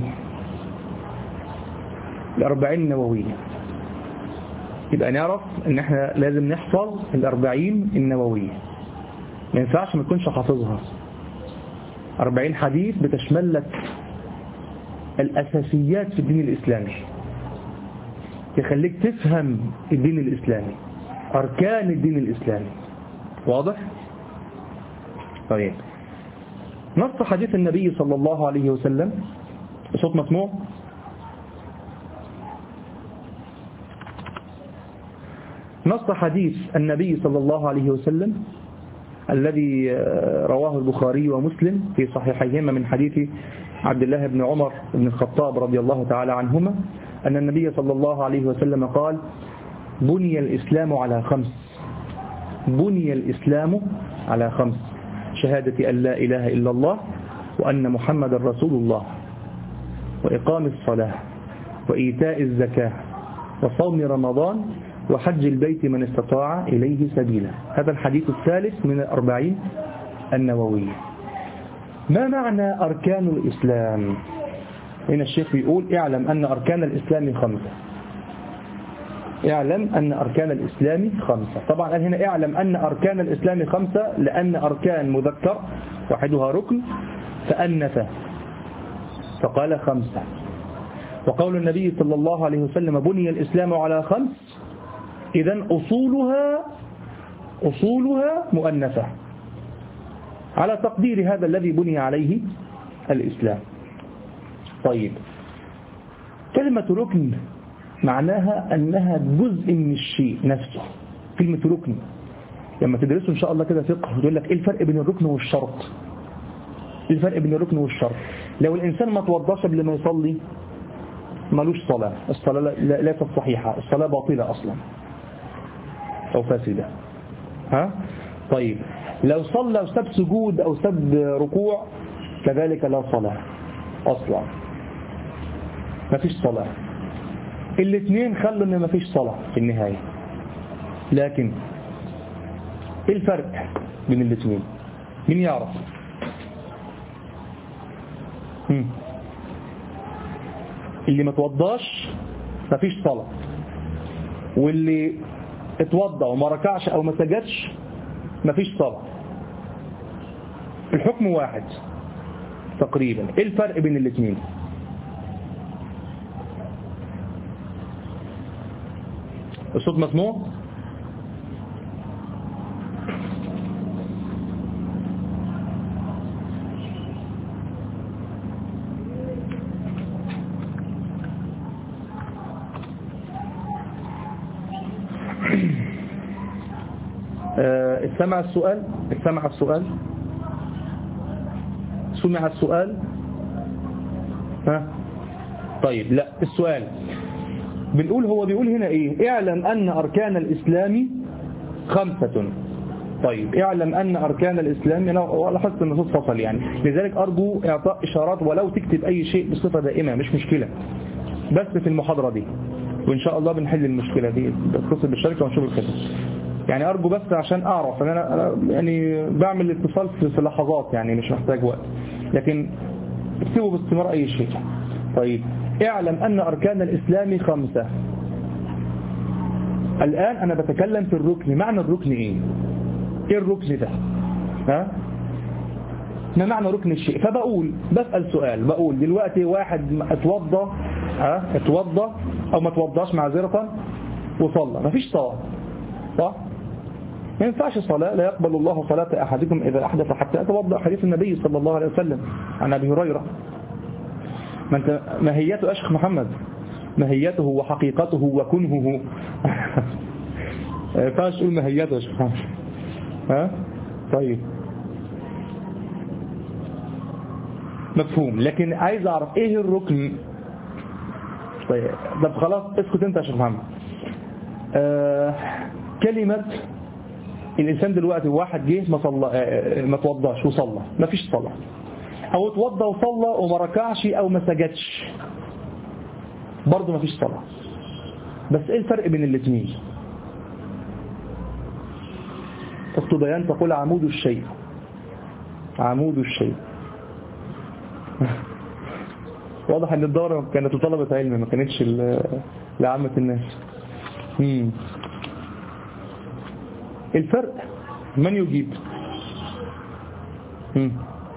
الأربعين النووية. يبقى نعرف ان احنا لازم نحفظ الأربعين النووية، ما ينفعش ما تكونش حافظها. أربعين حديث بتشمل لك الأساسيات في الدين الإسلامي، يخليك تفهم الدين الإسلامي، أركان الدين الإسلامي. واضح؟ طيب، نص حديث النبي صلى الله عليه وسلم، صوت مسموع؟ نص حديث النبي صلى الله عليه وسلم الذي رواه البخاري ومسلم في صحيحيهما من حديث عبد الله بن عمر بن الخطاب رضي الله تعالى عنهما أن النبي صلى الله عليه وسلم قال: بني الإسلام على خمس بني الإسلام على خمس شهادة أن لا إله إلا الله، وأن محمد رسول الله، وإقام الصلاة، وإيتاء الزكاة، وصوم رمضان، وحج البيت من استطاع إليه سبيلا. هذا الحديث الثالث من الأربعين النووية. ما معنى أركان الإسلام؟ هنا الشيخ يقول اعلم أن أركان الإسلام خمسة. اعلم أن أركان الإسلام خمسة. طبعا قال هنا اعلم أن أركان الإسلام خمسة لأن أركان مذكر واحدها ركن فأنث فقال خمسة. وقول النبي صلى الله عليه وسلم بني الإسلام على خمس، إذن أصولها أصولها مؤنثة على تقدير هذا الذي بني عليه الإسلام. طيب، كلمة ركن معناها أنها جزء من الشيء نفسه. كلمة ركن لما تدرسوا إن شاء الله كده فقه يقول لك إيه الفرق بين الركن والشرط. إيه الفرق بين الركن والشرط؟ لو الإنسان ما توضاش قبل ما يصلي ملوش صلاة، الصلاة ليست صحيحة، الصلاة باطلة أصلا أو فاسدة. ها؟ طيب، لو صلى وساب سجود أو ساب ركوع كذلك لا صلاة أصلا، ما فيش صلاة. الاثنين خلوا ان ما فيش صلاة في النهاية. لكن ايه الفرق بين الاثنين؟ مين يعرف؟ هم. اللي ما توضاش ما فيش صلاة، واللي اتوضى وما ركعش او ما سجدش ما فيش صلاة. الحكم واحد تقريبا. ايه الفرق بين الاثنين؟ الصوت مسموع؟ استمع السؤال استمع السؤال سمع السؤال. ها؟ طيب، لا، السؤال بنقول هو بيقول هنا ايه؟ اعلم ان اركان الاسلام خمسة. طيب، اعلم ان اركان الاسلام، انا لاحظت ان الصوت فصل يعني، لذلك ارجو اعطاء اشارات ولو تكتب اي شيء بصفة دائمة مش مشكلة، بس في المحاضرة دي وان شاء الله بنحل المشكلة دي، بتصل بالشركة ونشوف الخدمة. يعني ارجو بس عشان اعرف ان انا أنا يعني بعمل اتصال في لحظات يعني مش محتاج وقت، لكن اكتبوا باستمرار اي شيء. طيب، اعلم ان اركان الاسلام خمسة. الان انا بتكلم في الركن. معنى الركن ايه؟ ايه الركن ده؟ ها؟ ما معنى ركن الشيء؟ فبقول بسأل سؤال، بقول دلوقتي واحد اتوضى ها اتوضى او ما اتوضاش معذرة وصلى، ما فيش صلاة، صح؟ ما ينفعش صلاة، لا يقبل الله صلاة أحدكم إذا أحدث حتى يتوضأ، حديث النبي صلى الله عليه وسلم عن أبي هريرة. ما انت ماهيته أشخ محمد، ماهيته وحقيقته وكنهه. ما ينفعش تقول ماهيته أشخ محمد. ها؟ طيب، مفهوم. لكن عايز أعرف إيه الركن. طيب، طب خلاص اسكت أنت يا شيخ محمد. آه كلمة الإنسان دلوقتي واحد جه ما صلى ما توضاش وصلى، ما فيش صلاة، أو اتوضى وصلى وما ركعش أو ما سجدش برضه ما فيش صلاة. بس إيه الفرق بين الاثنين؟ الطبيان تقول عمود الشيء، عمود الشيء. واضح ان الدورة كانت لطلبة علم ما كانتش لعامة الناس. مم. الفرق من يجيب؟ مم.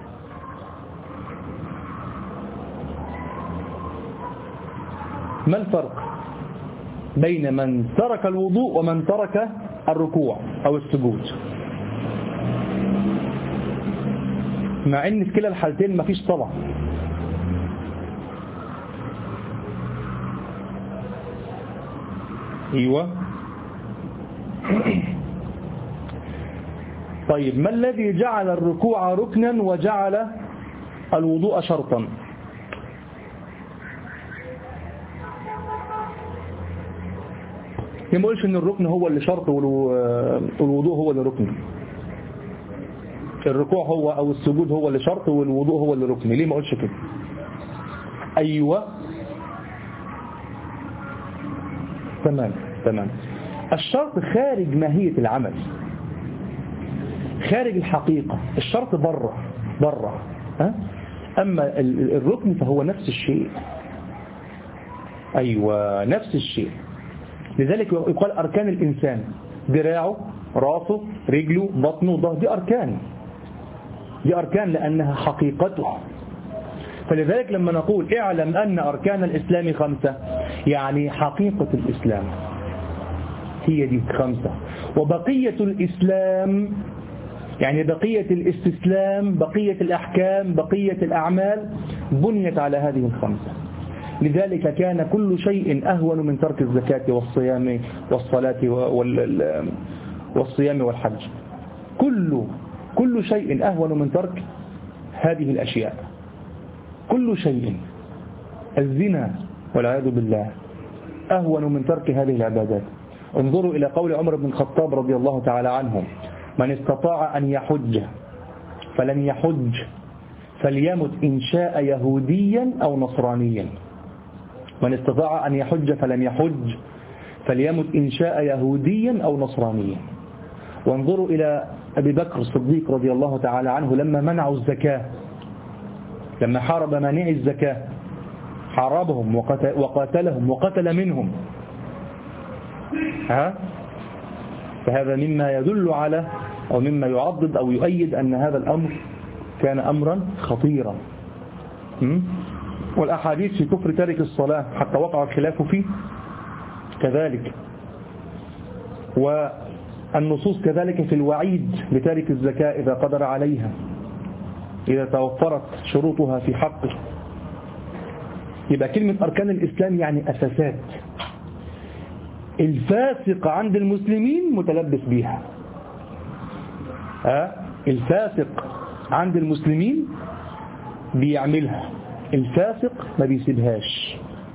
ما الفرق بين من ترك الوضوء ومن ترك الركوع أو السجود؟ مع ان في كلا الحالتين ما فيش صلاة. ايوه. طيب، ما الذي جعل الركوع ركنا وجعل الوضوء شرطا؟ ما قلش ان الركن هو اللي شرط والوضوء هو اللي ركن. الركوع هو او السجود هو اللي شرط والوضوء هو اللي ركن. ليه ما قلش كده؟ ايوه، تمام تمام. الشرط خارج ماهية العمل، خارج الحقيقة، الشرط بره بره ها؟ أما الركن فهو نفس الشيء. أيوة نفس الشيء. لذلك يقال أركان الإنسان: ذراعه، راسه، رجله، بطنه، ظهره، دي أركان، دي أركان لأنها حقيقته. فلذلك لما نقول اعلم أن أركان الإسلام خمسة، يعني حقيقة الإسلام هي دي خمسة، وبقية الإسلام يعني بقية الاستسلام، بقية الأحكام، بقية الأعمال بنيت على هذه الخمسة. لذلك كان كل شيء أهون من ترك الزكاة والصيام والصلاة والصيام والحج. كل كل شيء أهون من ترك هذه الأشياء، كل شيء. الزنا والعياذ بالله أهون من ترك هذه العبادات. انظروا إلى قول عمر بن الخطاب رضي الله تعالى عنه: من استطاع أن يحج فلن يحج فليمت إن شاء يهوديا أو نصرانيا. من استطاع أن يحج فلن يحج فليمت إن شاء يهوديا أو نصرانيا. وانظروا إلى أبي بكر الصديق رضي الله تعالى عنه لما منعوا الزكاة، لما حارب مانعي الزكاة، حاربهم وقاتلهم وقتل منهم. ها؟ فهذا مما يدل على أو مما يعضد أو يؤيد أن هذا الأمر كان أمرا خطيرا. والأحاديث في كفر تارك الصلاة حتى وقع الخلاف فيه كذلك، والنصوص كذلك في الوعيد لتارك الزكاة إذا قدر عليها، إذا توفرت شروطها في حقه. يبقى كلمة أركان الإسلام يعني أساسات. الفاسق عند المسلمين متلبس بيها. ها؟ الفاسق عند المسلمين بيعملها، الفاسق ما بيسيبهاش.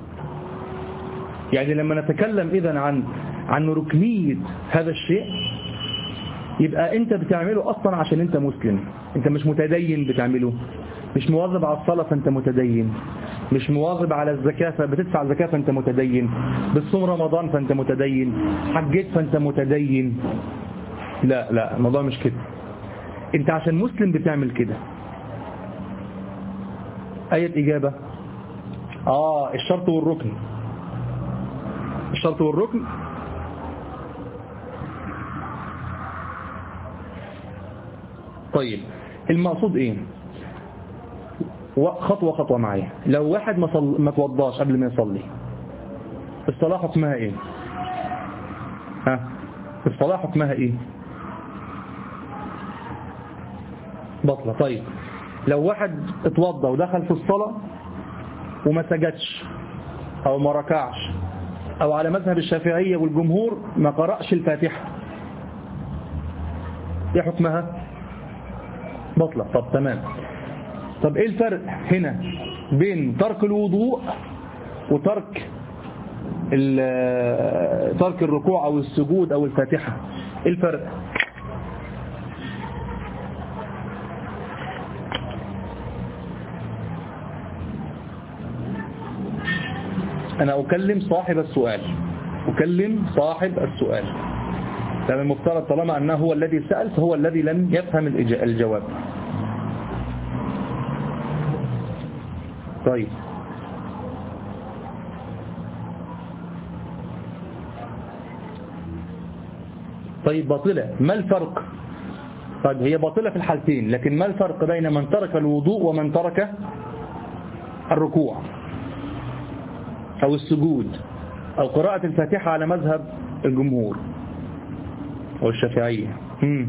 يعني لما نتكلم إذن عن عن ركنية هذا الشيء، يبقى أنت بتعمله أصلا عشان أنت مسلم، أنت مش متدين بتعمله، مش مواظب على الصلاة فأنت متدين، مش مواظب على الزكاة فبتدفع الزكاة فأنت متدين، بتصوم رمضان فأنت متدين، حجيت فأنت متدين. لا لا، الموضوع مش كده. أنت عشان مسلم بتعمل كده. أية إجابة؟ آه الشرط والركن. الشرط والركن طيب المقصود إيه؟ خطوة خطوة معايا. لو واحد ما, صل... ما توضاش قبل ما يصلي، الصلاة حكمها إيه؟ ها؟ الصلاة حكمها إيه؟ بطلة. طيب لو واحد اتوضى ودخل في الصلاة وما سجدش أو ما ركعش، أو على مذهب الشافعية والجمهور ما قرأش الفاتحة، ايه حكمها؟ بطلة. طب تمام. طب ايه الفرق هنا بين ترك الوضوء وترك ترك الركوع أو السجود أو الفاتحة؟ ايه الفرق؟ أنا أكلم صاحب السؤال، أكلم صاحب السؤال. لأن المفترض طالما أنه هو الذي سأل فهو الذي لم يفهم الجواب. طيب طيب باطلة، ما الفرق؟ طيب هي باطلة في الحالتين، لكن ما الفرق بين من ترك الوضوء ومن ترك الركوع أو السجود أو قراءة الفاتحة على مذهب الجمهور أو الشافعية؟ مم.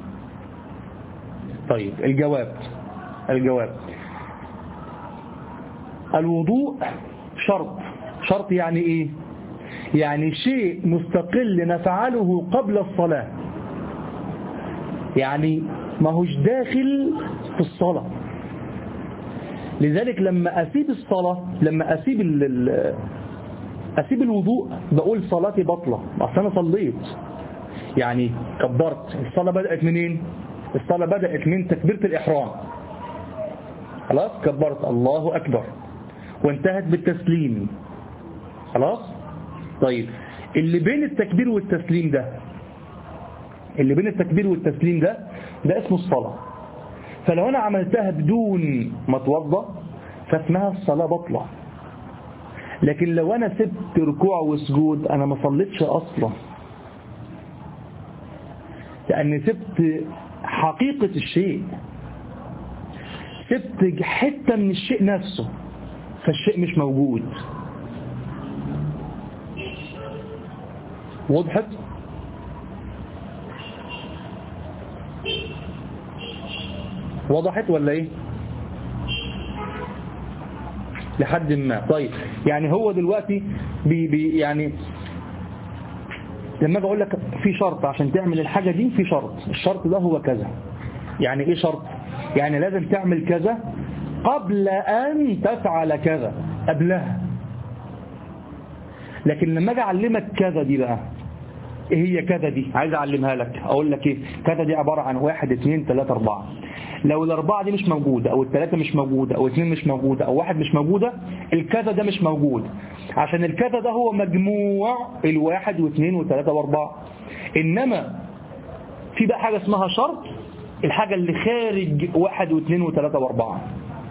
طيب الجواب الجواب الوضوء شرط. شرط يعني إيه؟ يعني شيء مستقل نفعله قبل الصلاة، يعني ما هوش داخل في الصلاة. لذلك لما أسيب الصلاة، لما أسيب أسيب الوضوء بقول صلاتي بطلة، أصلا أنا صليت، يعني كبرت. الصلاة بدأت منين؟ الصلاة بدأت من تكبيرة الإحرام، خلاص كبرت الله أكبر، وانتهت بالتسليم، خلاص. طيب اللي بين التكبير والتسليم ده اللي بين التكبير والتسليم ده ده اسمه الصلاة. فلو أنا عملتها بدون ما اتوضأ فاسمها الصلاة بطلة. لكن لو أنا سبت ركوع وسجود أنا ما صليتش أصلا، لأني سبت حقيقة الشيء، سبت حتة من الشيء نفسه، فالشيء مش موجود. وضحت؟ وضحت ولا ايه؟ لحد ما. طيب يعني هو دلوقتي بي بي يعني لما اجي اقول لك في شرط عشان تعمل الحاجة دي، في شرط، الشرط ده هو كذا. يعني ايه شرط؟ يعني لازم تعمل كذا قبل ان تفعل كذا، قبلها. لكن لما اجي اعلمك كذا دي بقى، ايه هي كذا دي؟ عايز اعلمها لك، اقول لك ايه كذا دي؟ عبارة عن واحد اثنين ثلاثة اربعة. لو الاربعة دي مش موجودة او الثلاثة مش موجودة او اثنين مش موجودة او واحد مش موجودة، الكذا ده مش موجود، عشان الكذا ده هو مجموع الواحد واثنين وثلاثة واربعة. انما في بقى حاجة اسمها شرط، الحاجة اللي خارج واحد واثنين وثلاثة واربعة.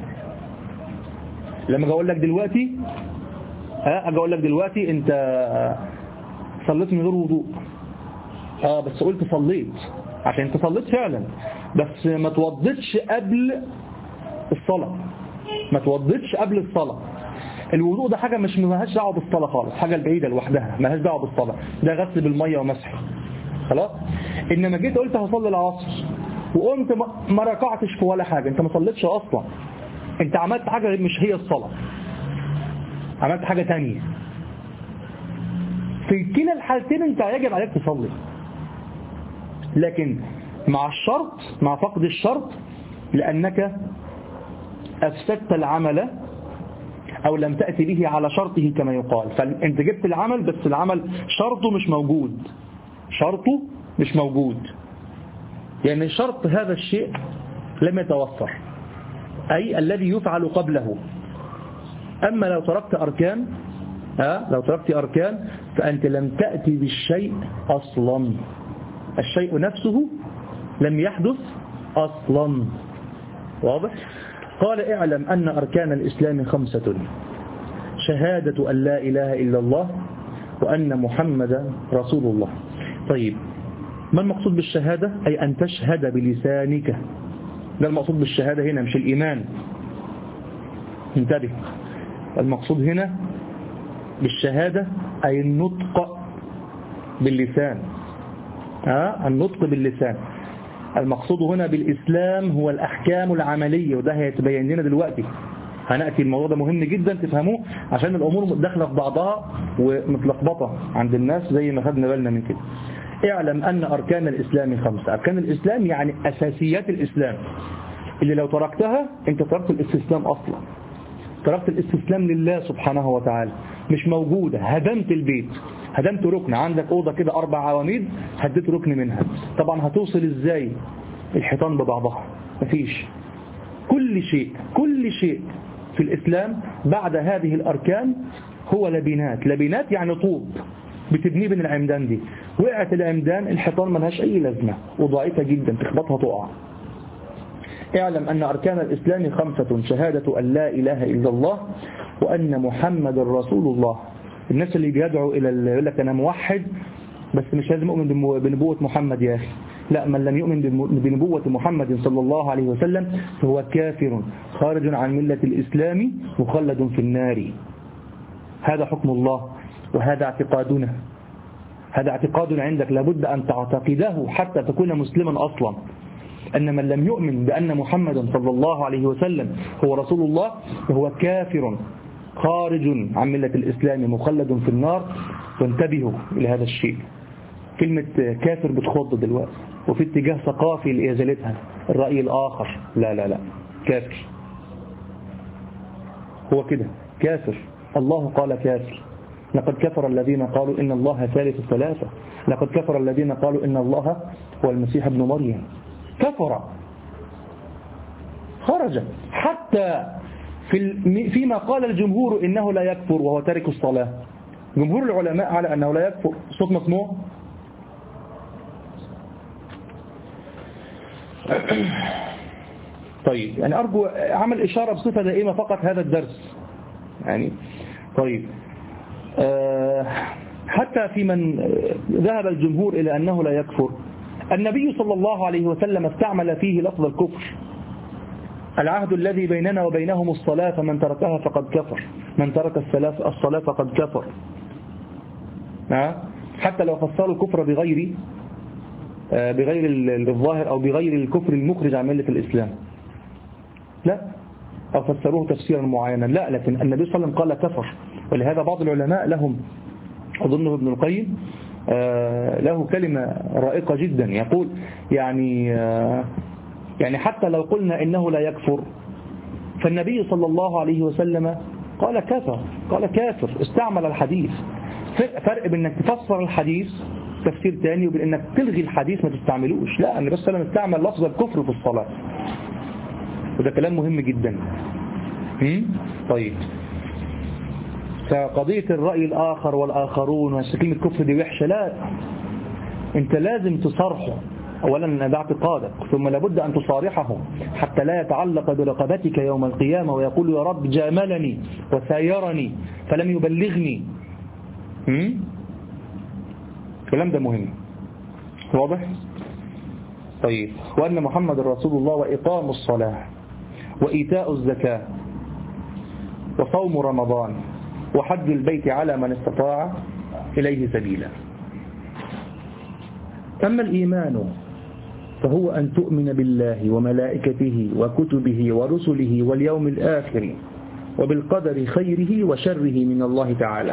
لما اجي اقول لك دلوقتي ها اجي اقول لك دلوقتي انت صليت من غير وضوء، اه بس قلت صليت عشان انت صليت فعلا، بس ما توضيتش قبل الصلاة، ما توضيتش قبل الصلاة. الوضوء ده حاجة مش مالهاش دعوه بالصلاة خالص، حاجة بعيدة لوحدها مالهاش دعوه بالصلاة، ده غسل بالمية ومسح خلاص. انما جيت قلت هصلي العصر وقمت ما ركعتش في ولا حاجة، انت ما صليتش اصلا، انت عملت حاجة مش هي الصلاة، عملت حاجة تانية. في كلا الحالتين انت يجب عليك تصلي، لكن مع الشرط، مع فقد الشرط، لأنك أفسدت العمل أو لم تأتي به على شرطه كما يقال. فأنت جبت العمل بس العمل شرطه مش موجود، شرطه مش موجود، يعني شرط هذا الشيء لم يتوفر، أي الذي يفعل قبله. أما لو تركت أركان ها لو تركت أركان فأنت لم تأتي بالشيء أصلا، الشيء نفسه لم يحدث أصلا. واضح؟ قال اعلم أن أركان الإسلام خمسة: شهادة أن لا إله إلا الله وأن محمدا رسول الله. طيب ما المقصود بالشهادة؟ أي أن تشهد بلسانك، ده المقصود بالشهادة هنا، مش الإيمان. انتبه، المقصود هنا بالشهادة أي النطق باللسان، ها النطق باللسان. المقصود هنا بالإسلام هو الأحكام العملية، وده هيتبين لنا دلوقتي، هنأتي الموضوع ده مهم جدا تفهموه، عشان الأمور داخله في بعضها ومتلخبطة عند الناس زي ما خدنا بالنا من كده. اعلم أن أركان الإسلام خمسة. أركان الإسلام يعني أساسيات الإسلام، اللي لو تركتها أنت تركت الاستسلام أصلا، تركت الاستسلام لله سبحانه وتعالى، مش موجودة، هدمت البيت، هدمت ركن، عندك أوضة كده أربع عواميد هديت ركن منها، طبعا هتوصل إزاي الحيطان ببعضها؟ مفيش. كل شيء كل شيء في الإسلام بعد هذه الأركان هو لبنات، لبنات يعني طوب بتبنيه بين العمدان دي، وقعت العمدان الحيطان ملهاش أي لازمة وضعيفة جدا، تخبطها تقع. اعلم أن أركان الإسلام خمسة: شهادة أن لا إله إلا الله وأن محمد رسول الله. الناس اللي بيدعوا إلى يقول لك أنا موحد بس مش لازم أؤمن بنبوة محمد يا أخي، لا، من لم يؤمن بنبوة محمد صلى الله عليه وسلم فهو كافر خارج عن ملة الإسلام مخلد في النار. هذا حكم الله وهذا اعتقادنا، هذا اعتقاد عندك لابد أن تعتقده حتى تكون مسلما أصلا، أن من لم يؤمن بأن محمد صلى الله عليه وسلم هو رسول الله فهو كافر خارج عن ملة الإسلام مخلد في النار. وانتبهوا إلى هذا الشيء، كلمة كافر بتخض دلوقتي وفي اتجاه ثقافي لإزالتها، الرأي الآخر، لا لا لا، كافر هو كده كافر. الله قال كافر، لقد كفر الذين قالوا إن الله ثالث ثلاثة، لقد كفر الذين قالوا إن الله هو المسيح ابن مريم، كفر خرج. حتى في فيما قال الجمهور إنه لا يكفر وهو تارك الصلاة، جمهور العلماء على أنه لا يكفر. صوت مسموع؟ طيب يعني أرجو عمل إشارة بصفة دائمة فقط هذا الدرس يعني. طيب أه حتى في من ذهب الجمهور إلى أنه لا يكفر، النبي صلى الله عليه وسلم استعمل فيه لفظ الكفر. العهد الذي بيننا وبينهم الصلاة فمن تركها فقد كفر، من ترك الصلاة فقد كفر. حتى لو فسروا الكفر بغير بغير الظاهر أو بغير الكفر المخرج عن ملة الإسلام، لا، أو فسروه تفسيرا معينا، لا، لكن النبي صلى الله عليه وسلم قال كفر. ولهذا بعض العلماء لهم، أظنه ابن القيم له كلمة رائقة جدا، يقول يعني يعني حتى لو قلنا إنه لا يكفر فالنبي صلى الله عليه وسلم قال كفر، قال كافر، استعمل الحديث. فرق بين انك تفسر الحديث تفسير تاني وبين انك تلغي الحديث ما تستعملوش. لا، النبي صلى الله عليه وسلم استعمل لفظ الكفر في الصلاة، وده كلام مهم جدا. طيب فقضية الرأي الآخر والآخرون وكلمة كفر دي وحشة، لا، انت لازم تصارحه. أولا ده اعتقادك، ثم لابد أن تصارحه حتى لا يتعلق برقبتك يوم القيامة ويقول يا رب جاملني وسايرني فلم يبلغني. الكلام ده مهم، واضح؟ طيب وأن محمد رسول الله وإقام الصلاة وإيتاء الزكاة وصوم رمضان وحج البيت على من استطاع إليه سبيلا. أما الإيمان فهو أن تؤمن بالله وملائكته وكتبه ورسله واليوم الآخر وبالقدر خيره وشره من الله تعالى.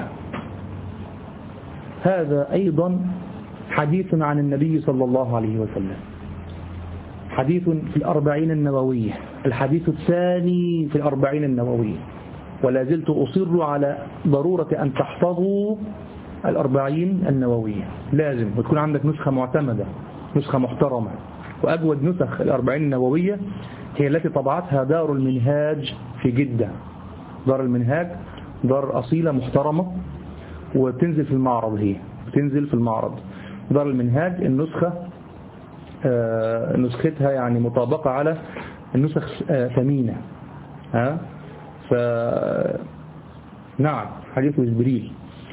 هذا أيضا حديث عن النبي صلى الله عليه وسلم، حديث في الأربعين النووية، الحديث الثاني في الأربعين النووية. ولا زلت أصر على ضرورة أن تحفظوا الأربعين النووية، لازم وتكون عندك نسخة معتمدة، نسخة محترمة. وأجود نسخ الأربعين النووية هي التي طبعتها دار المنهاج في جدة. دار المنهاج دار أصيلة محترمة وتنزل في المعرض، هي تنزل في المعرض. دار المنهاج النسخة آه نسختها يعني مطابقة على النسخ آه ثمينة. ها ف نعم حديث جبريل.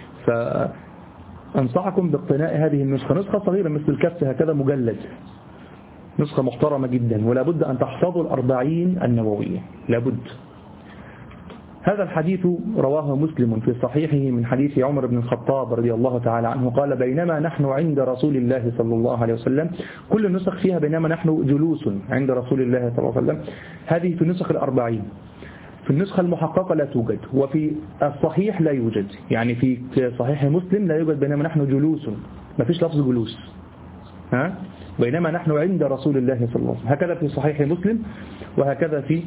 فأنصحكم باقتناء هذه النسخة، نسخة صغيرة مثل الكف هكذا مجلد، نسخة محترمة جدا. ولا بد أن تحفظوا الأربعين النووية، لابد. هذا الحديث رواه مسلم في صحيحه من حديث عمر بن الخطاب رضي الله تعالى عنه قال بينما نحن عند رسول الله صلى الله عليه وسلم، كل النسخ فيها بينما نحن جلوس عند رسول الله صلى الله عليه وسلم، هذه في نسخ الأربعين. في النسخة المحققة لا توجد، وفي الصحيح لا يوجد، يعني في صحيح مسلم لا يوجد بينما نحن جلوس، ما فيش لفظ جلوس، ها بينما نحن عند رسول الله صلى الله عليه وسلم. هكذا في صحيح مسلم، وهكذا في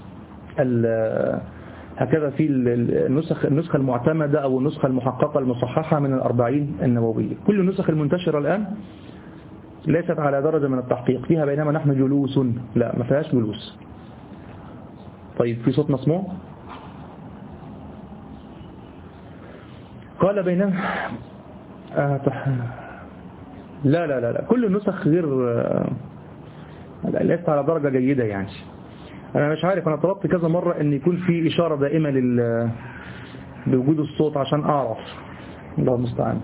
هكذا في النسخ النسخة المعتمدة أو النسخة المحققة المصححة من الأربعين النووية. كل النسخ المنتشرة الآن ليست على درجة من التحقيق، فيها بينما نحن جلوس، لا ما فيهاش جلوس. طيب في صوت مسموع؟ قال بينما آه لا لا لا لا كل النسخ غير ليست على درجة جيدة يعني. أنا مش عارف، أنا طلبت كذا مرة أن يكون في إشارة دائمة لل بوجود الصوت عشان أعرف. الله المستعان.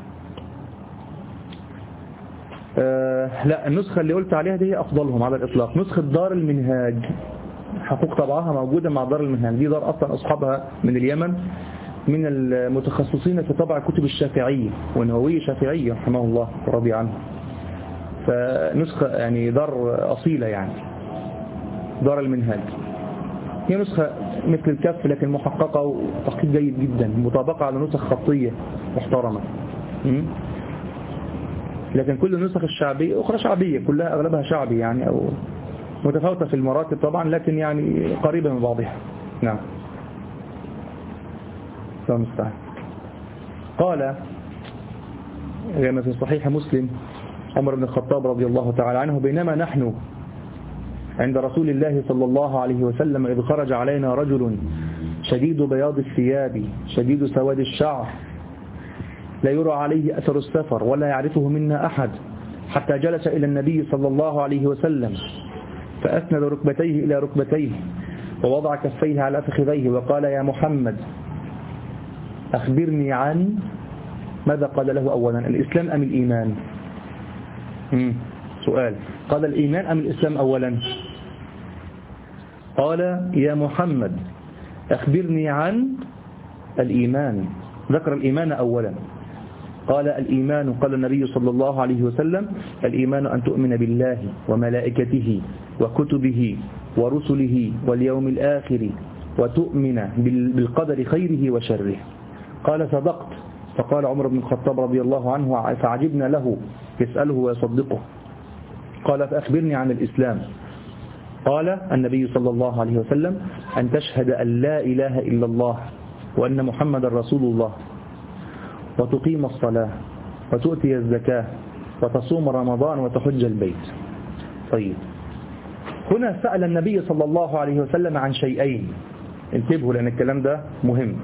أه لا النسخة اللي قلت عليها دي هي أفضلهم على الإطلاق، نسخة دار المنهاج، حقوق طبعها موجودة مع دار المنهاج. دي دار أصلا أصحابها من اليمن، من المتخصصين في طبع كتب الشافعية والنووية شافعية رحمه الله ورضي عنه. فنسخة يعني دار أصيلة يعني، دار المنهاج. هي نسخة مثل الكف لكن محققة وتحقيق جيد جدا، مطابقة على نسخ خطية محترمة. لكن كل النسخ الشعبية أخرى شعبية، كلها أغلبها شعبي يعني، أو متفاوتة في المراتب طبعا، لكن يعني قريبة من بعضها. نعم. قال كما في صحيح مسلم عمر بن الخطاب رضي الله تعالى عنه بينما نحن عند رسول الله صلى الله عليه وسلم إذ خرج علينا رجل شديد بياض الثياب شديد سواد الشعر لا يرى عليه أثر السفر ولا يعرفه منا أحد، حتى جلس إلى النبي صلى الله عليه وسلم فأسند ركبتيه إلى ركبتيه ووضع كفيه على فخذيه وقال: يا محمد أخبرني عن ماذا قال له أولا؟ الإسلام أم الإيمان؟ مم. سؤال، قال الإيمان أم الإسلام أولا؟ قال: يا محمد أخبرني عن الإيمان. ذكر الإيمان أولا. قال: الإيمان، قال النبي صلى الله عليه وسلم: الإيمان أن تؤمن بالله وملائكته وكتبه ورسله واليوم الآخر وتؤمن بالقدر خيره وشره. قال: صدقت. فقال عمر بن الخطاب رضي الله عنه فعجبنا له يسأله ويصدقه. قال: فأخبرني عن الإسلام. قال النبي صلى الله عليه وسلم: أن تشهد أن لا إله إلا الله وأن محمد رسول الله وتقيم الصلاة وتؤتي الزكاة وتصوم رمضان وتحج البيت. طيب، هنا سأل النبي صلى الله عليه وسلم عن شيئين، انتبهوا لأن الكلام ده مهم.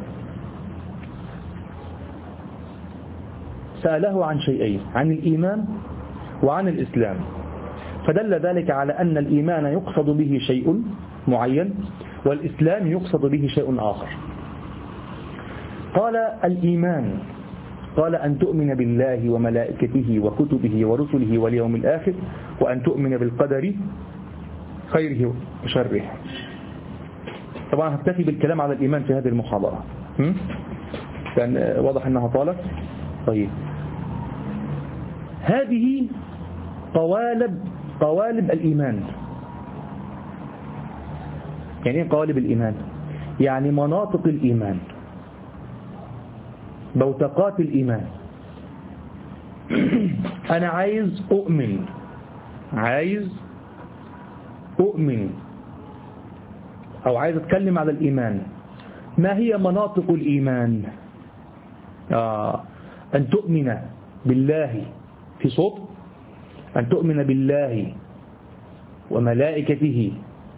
سأله عن شيئين، عن الإيمان وعن الإسلام، فدل ذلك على أن الإيمان يقصد به شيء معين والإسلام يقصد به شيء آخر. قال الإيمان، قال: أن تؤمن بالله وملائكته وكتبه ورسله واليوم الآخر وأن تؤمن بالقدر خيره وشره. طبعا هكتفي بالكلام على الإيمان في هذه المحاضرة، كان واضح أنها طالت. طيب، هذه قوالب قوالب الإيمان. يعني ايه قوالب الإيمان؟ يعني مناطق الإيمان، بوتقات الإيمان. أنا عايز أؤمن عايز أؤمن أو عايز أتكلم على الإيمان. ما هي مناطق الإيمان؟ آه أن تؤمن بالله، في صوت، أن تؤمن بالله وملائكته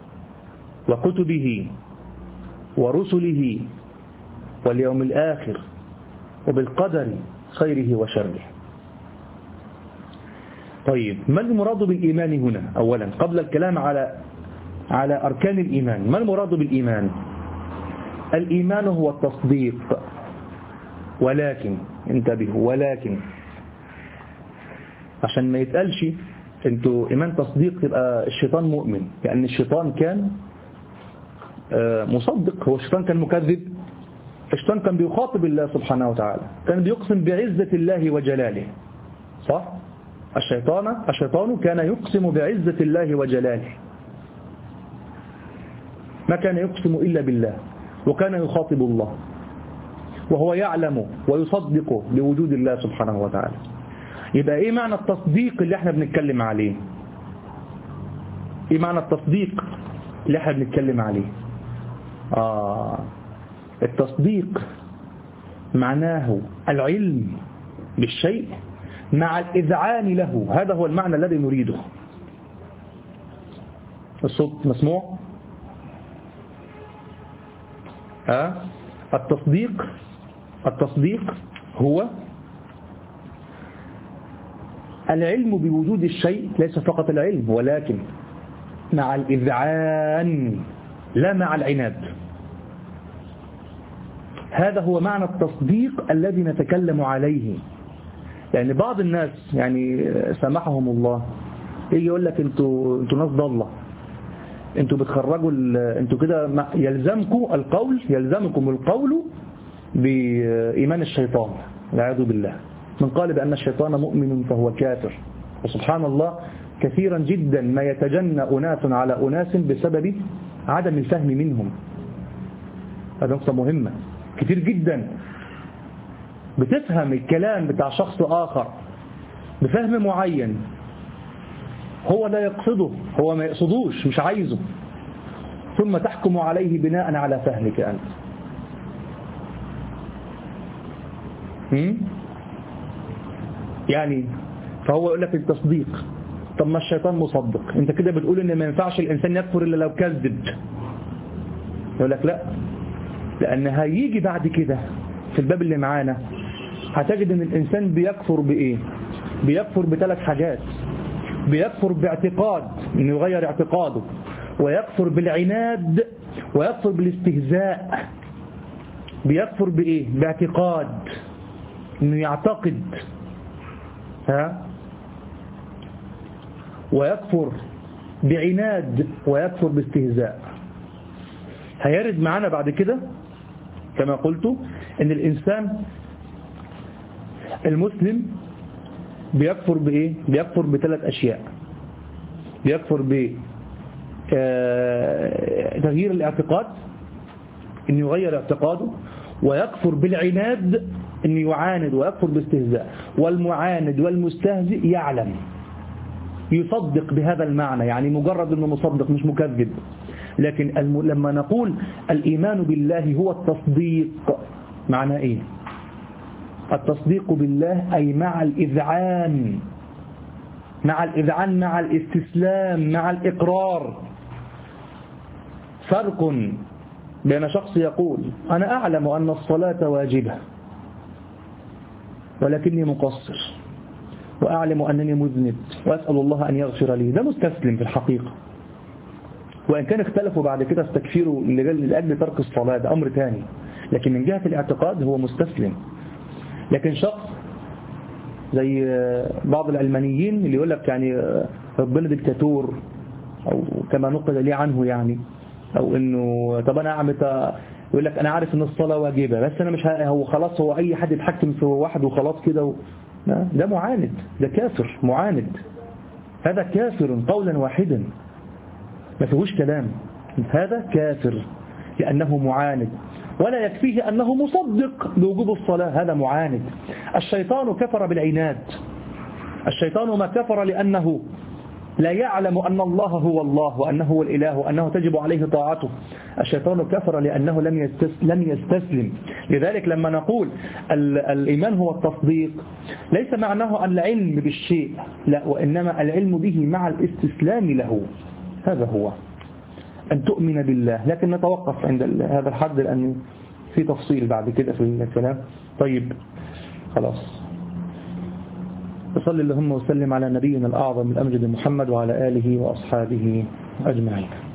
وكتبه ورسله واليوم الآخر وبالقدر خيره وشره. طيب، ما المراد بالإيمان هنا؟ أولا قبل الكلام على على أركان الإيمان، ما المراد بالإيمان؟ الإيمان هو التصديق، ولكن انتبهوا، ولكن عشان ما يتقالش انتوا إيمان تصديق يبقى الشيطان مؤمن، لأن الشيطان كان مصدق. هو الشيطان كان مكذب؟ الشيطان كان بيخاطب الله سبحانه وتعالى، كان بيقسم بعزة الله وجلاله، صح؟ الشيطان الشيطان كان يقسم بعزة الله وجلاله، ما كان يقسم إلا بالله، وكان يخاطب الله وهو يعلم ويصدق بوجود الله سبحانه وتعالى. يبقى ايه معنى التصديق اللي احنا بنتكلم عليه؟ ايه معنى التصديق اللي احنا بنتكلم عليه؟ آه التصديق معناه العلم بالشيء مع الإذعان له، هذا هو المعنى الذي نريده. الصوت مسموع؟ آه التصديق التصديق هو العلم بوجود الشيء، ليس فقط العلم ولكن مع الإذعان لا مع العناد. هذا هو معنى التصديق الذي نتكلم عليه. يعني بعض الناس يعني سامحهم الله يجي يقول لك انتوا انتوا ناس ضالة، انتوا بتخرجوا انتوا كده، يلزمكم القول يلزمكم القول بإيمان الشيطان والعياذ بالله. من قال بأن الشيطان مؤمن فهو كافر. وسبحان الله كثيرا جدا ما يتجنى أناس على أناس بسبب عدم الفهم منهم. هذا نقطة مهمة. كتير جدا بتفهم الكلام بتاع شخص آخر بفهم معين هو لا يقصده، هو ما يقصدوش، مش عايزه، ثم تحكم عليه بناء على فهمك أنت. هم؟ يعني فهو يقول لك التصديق. طب ما الشيطان مصدق، انت كده بتقول ان ما ينفعش الانسان يكفر الا لو كذب. يقول لك لا، لان هيجي بعد كده في الباب اللي معانا هتجد ان الانسان بيكفر بايه؟ بيكفر بثلاث حاجات. بيكفر باعتقاد انه يغير اعتقاده، ويكفر بالعناد، ويكفر بالاستهزاء. بيكفر بايه؟ باعتقاد انه يعتقد، ها، ويكفر بعناد، ويكفر باستهزاء. هيرد معنا بعد كده كما قلت ان الانسان المسلم بيكفر بايه؟ بيكفر بثلاث اشياء. بيكفر ب تغيير الاعتقاد، انه يغير اعتقاده، ويكفر بالعناد انه يعاند، ويكفر باستهزاء. والمعاند والمستهزئ يعلم، يصدق بهذا المعنى، يعني مجرد انه مصدق مش مكذب. لكن الم... لما نقول الإيمان بالله هو التصديق، معنى ايه؟ التصديق بالله أي مع الإذعان، مع الإذعان، مع الاستسلام، مع الإقرار. فرق بين شخص يقول أنا أعلم أن الصلاة واجبة ولكني مقصر، وأعلم أنني مذنب، وأسأل الله أن يغفر لي، ده مستسلم في الحقيقة. وإن كان اختلفوا بعد كده استكفيروا لأجل ترك الصلاة، ده أمر ثاني، لكن من جهة الاعتقاد هو مستسلم. لكن شخص زي بعض العلمانيين اللي يقول لك يعني ربنا ديكتاتور، أو كما نقل لي عنه يعني، أو إنه طب أنا أعمل، يقول لك أنا عارف إن الصلاة واجبة بس أنا مش ه... هو خلاص هو أي حد يتحكم في واحد وخلاص كده و... ده معاند، ده كافر معاند، هذا كافر قولا واحدا ما فيهوش كلام، هذا كافر لأنه معاند. ولا يكفيه أنه مصدق بوجوب الصلاة، هذا معاند. الشيطان كفر بالعناد، الشيطان ما كفر لأنه لا يعلم أن الله هو الله، وأنه هو الإله، وأنه تجب عليه طاعته. الشيطان كفر لأنه لم لم يستسلم. لذلك لما نقول الإيمان هو التصديق ليس معناه أن العلم بالشيء، لا، وإنما العلم به مع الاستسلام له، هذا هو أن تؤمن بالله. لكن نتوقف عند هذا الحد لأن في تفصيل بعد كده في الكلام. طيب خلاص، وصلى اللهم وسلم على نبينا الأعظم الأمجد محمد وعلى آله وأصحابه أجمعين.